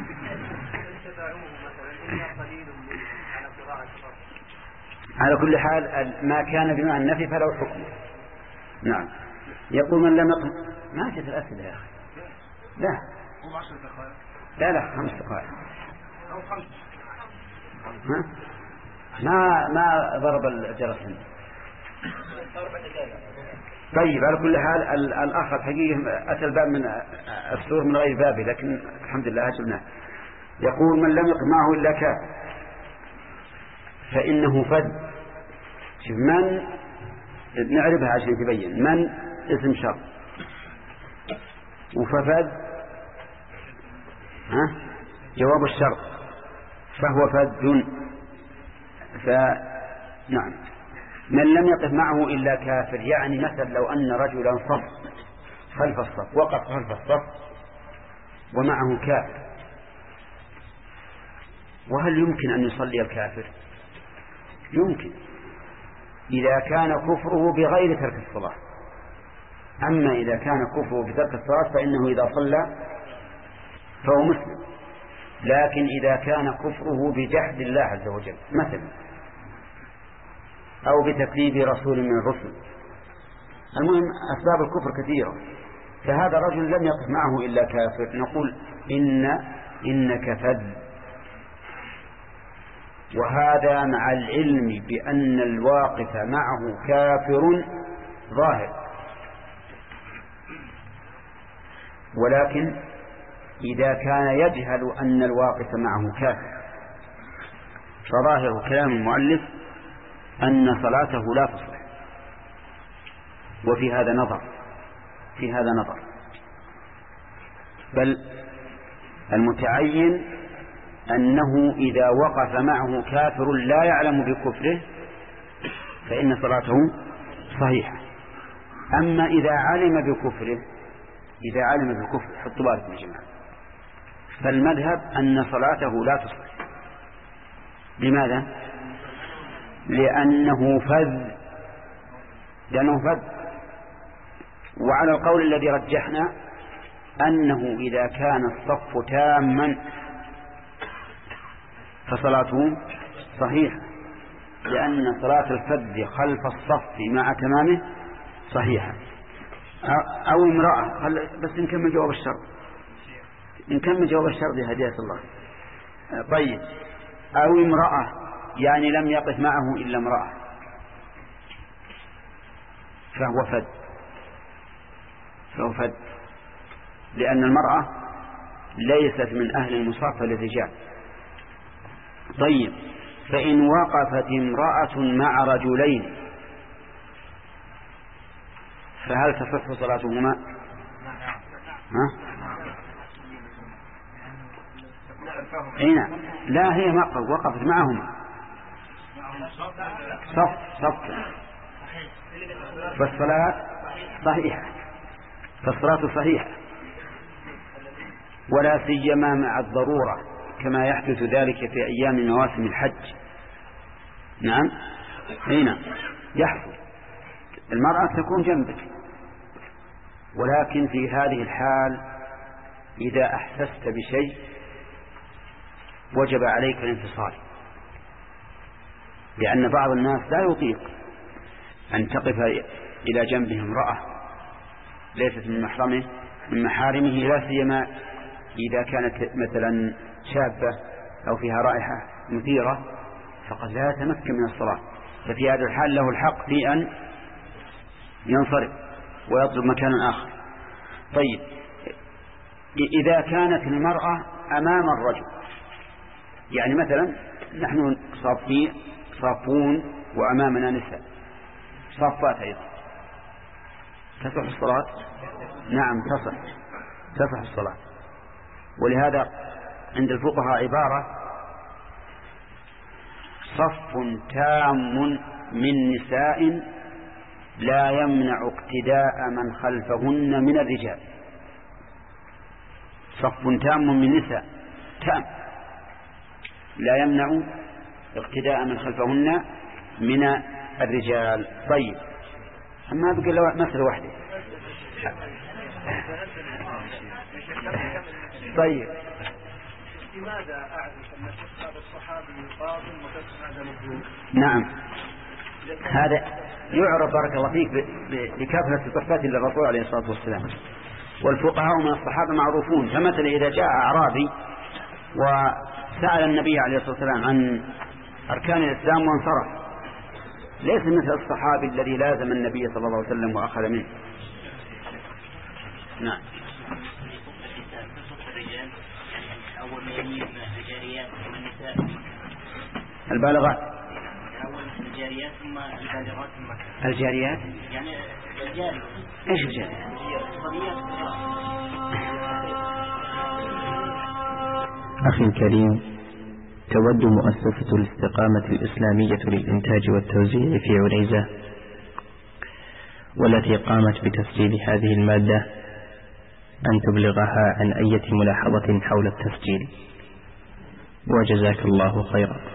على كل حال ما كان بمعنى النفي فله حكم. نعم. يقول من لم يقم ما جت الأسئلة يا أخي. لا لا لا خمس دقائق ما ما ضرب الجرس. طيب، على كل حال الأخ الحقيقة أتى الباب من السور من غير بابه، لكن الحمد لله أجبناه. يقول من لم يقم معه إلا كافر فإنه فذ. شوف، من نعرفها عشان تبين. من اسم شرط، وففذ ها جواب الشرط. فهو فذ. فنعم من لم يقف معه إلا كافر، يعني مثلا لو أن رجلا صف خلف الصف، وقف خلف الصف ومعه كافر، وهل يمكن أن يصلي الكافر؟ يمكن إذا كان كفره بغير ترك الصلاة. أما إذا كان كفره بترك الصلاة فإنه إذا صلى فهو مسلم. لكن إذا كان كفره بجحد الله عز وجل مثلا أو بتكذيب رسول من الرسل، المهم أسباب الكفر كثيرة، فهذا الرجل لم يقف معه إلا كافر، نقول إن إنك فذ. وهذا مع العلم بأن الواقف معه كافر ظاهر، ولكن إذا كان يجهل أن الواقف معه كافر فظاهر كلام المؤلف أن صلاته لا تصح. وفي هذا نظر في هذا نظر بل المتعين أنه إذا وقف معه كافر لا يعلم بكفره فإن صلاته صحيحة. أما إذا علم بكفره إذا علم بكفره حطوا بالكم يا جماعة، فالمذهب أن صلاته لا تصح. لماذا؟ لأنه فذ لأنه فذ وعلى القول الذي رجحنا أنه إذا كان الصف تاما فصلاته صحيحة، لأن صلاة الفذ خلف الصف مع تمامه صحيحة. أو امرأة، بس نكمل جواب الشرط نكمل جواب الشرط بهداية الله. طيب، أو امرأة يعني لم يقف معه إلا امرأة فهو فذ فهو فذ لأن المرأة ليست من أهل المصافة للرجال. طيب، فإن وقفت امرأة مع رجلين فهل تصح صلاتهما؟ ها؟ هنا لا، هي وقفت معهما صف صف فالصلاة صحيحة فالصلاة صحيحة، ولا سيما مع الضرورة كما يحدث ذلك في أيام مواسم الحج. نعم هنا يحصل المرأة تكون جنبك، ولكن في هذه الحال إذا أحسست بشيء وجب عليك الانفصال، لأن بعض الناس لا يطيق أن تقف إلى جنبه امرأة ليست من محرمه من محارمه، لا سيما إذا كانت مثلا شابة أو فيها رائحة مثيرة فقد لا يتمكن من الصلاة، ففي هذا الحال له الحق في أن ينصرف ويطلب مكانا آخر. طيب، إذا كانت المرأة أمام الرجل، يعني مثلا نحن صافين صافون وأمامنا نساء صافات أيضا، تصح الصلاة؟ نعم تصح تصح الصلاة. ولهذا عند الفقهاء عبارة: صف تام من نساء لا يمنع اقتداء من خلفهن من الرجال. صف تام من نساء تام لا يمنع اقتداء من خلفهن من الرجال. طيب، أما بقى لو مسألة واحدة. طيب، لماذا أعرف أن هذا الصحابي فاضل وتسمع هذا مجهول؟ نعم، هذا يعرف بارك الله فيك بكثرة صحبات للرسول عليه الصلاة والسلام، والفقهاء من الصحابة معروفون. فمثلا إذا جاء أعرابي وسأل النبي عليه الصلاة والسلام عن أركان الإسلام وانصرف، ليس مثل الصحابي الذي لازم النبي صلى الله عليه وسلم وأخذ منه. نعم. البالغات الجاريات ثم البالغات ثم الجاريات يعني الجاري. ايش الجاريات؟ أخي الكريم، تود مؤسسة الاستقامة الإسلامية للإنتاج والتوزيع في عنيزة والتي قامت بتسجيل هذه المادة أن تبلغها عن أي ملاحظة حول التسجيل، وجزاك الله خيرا.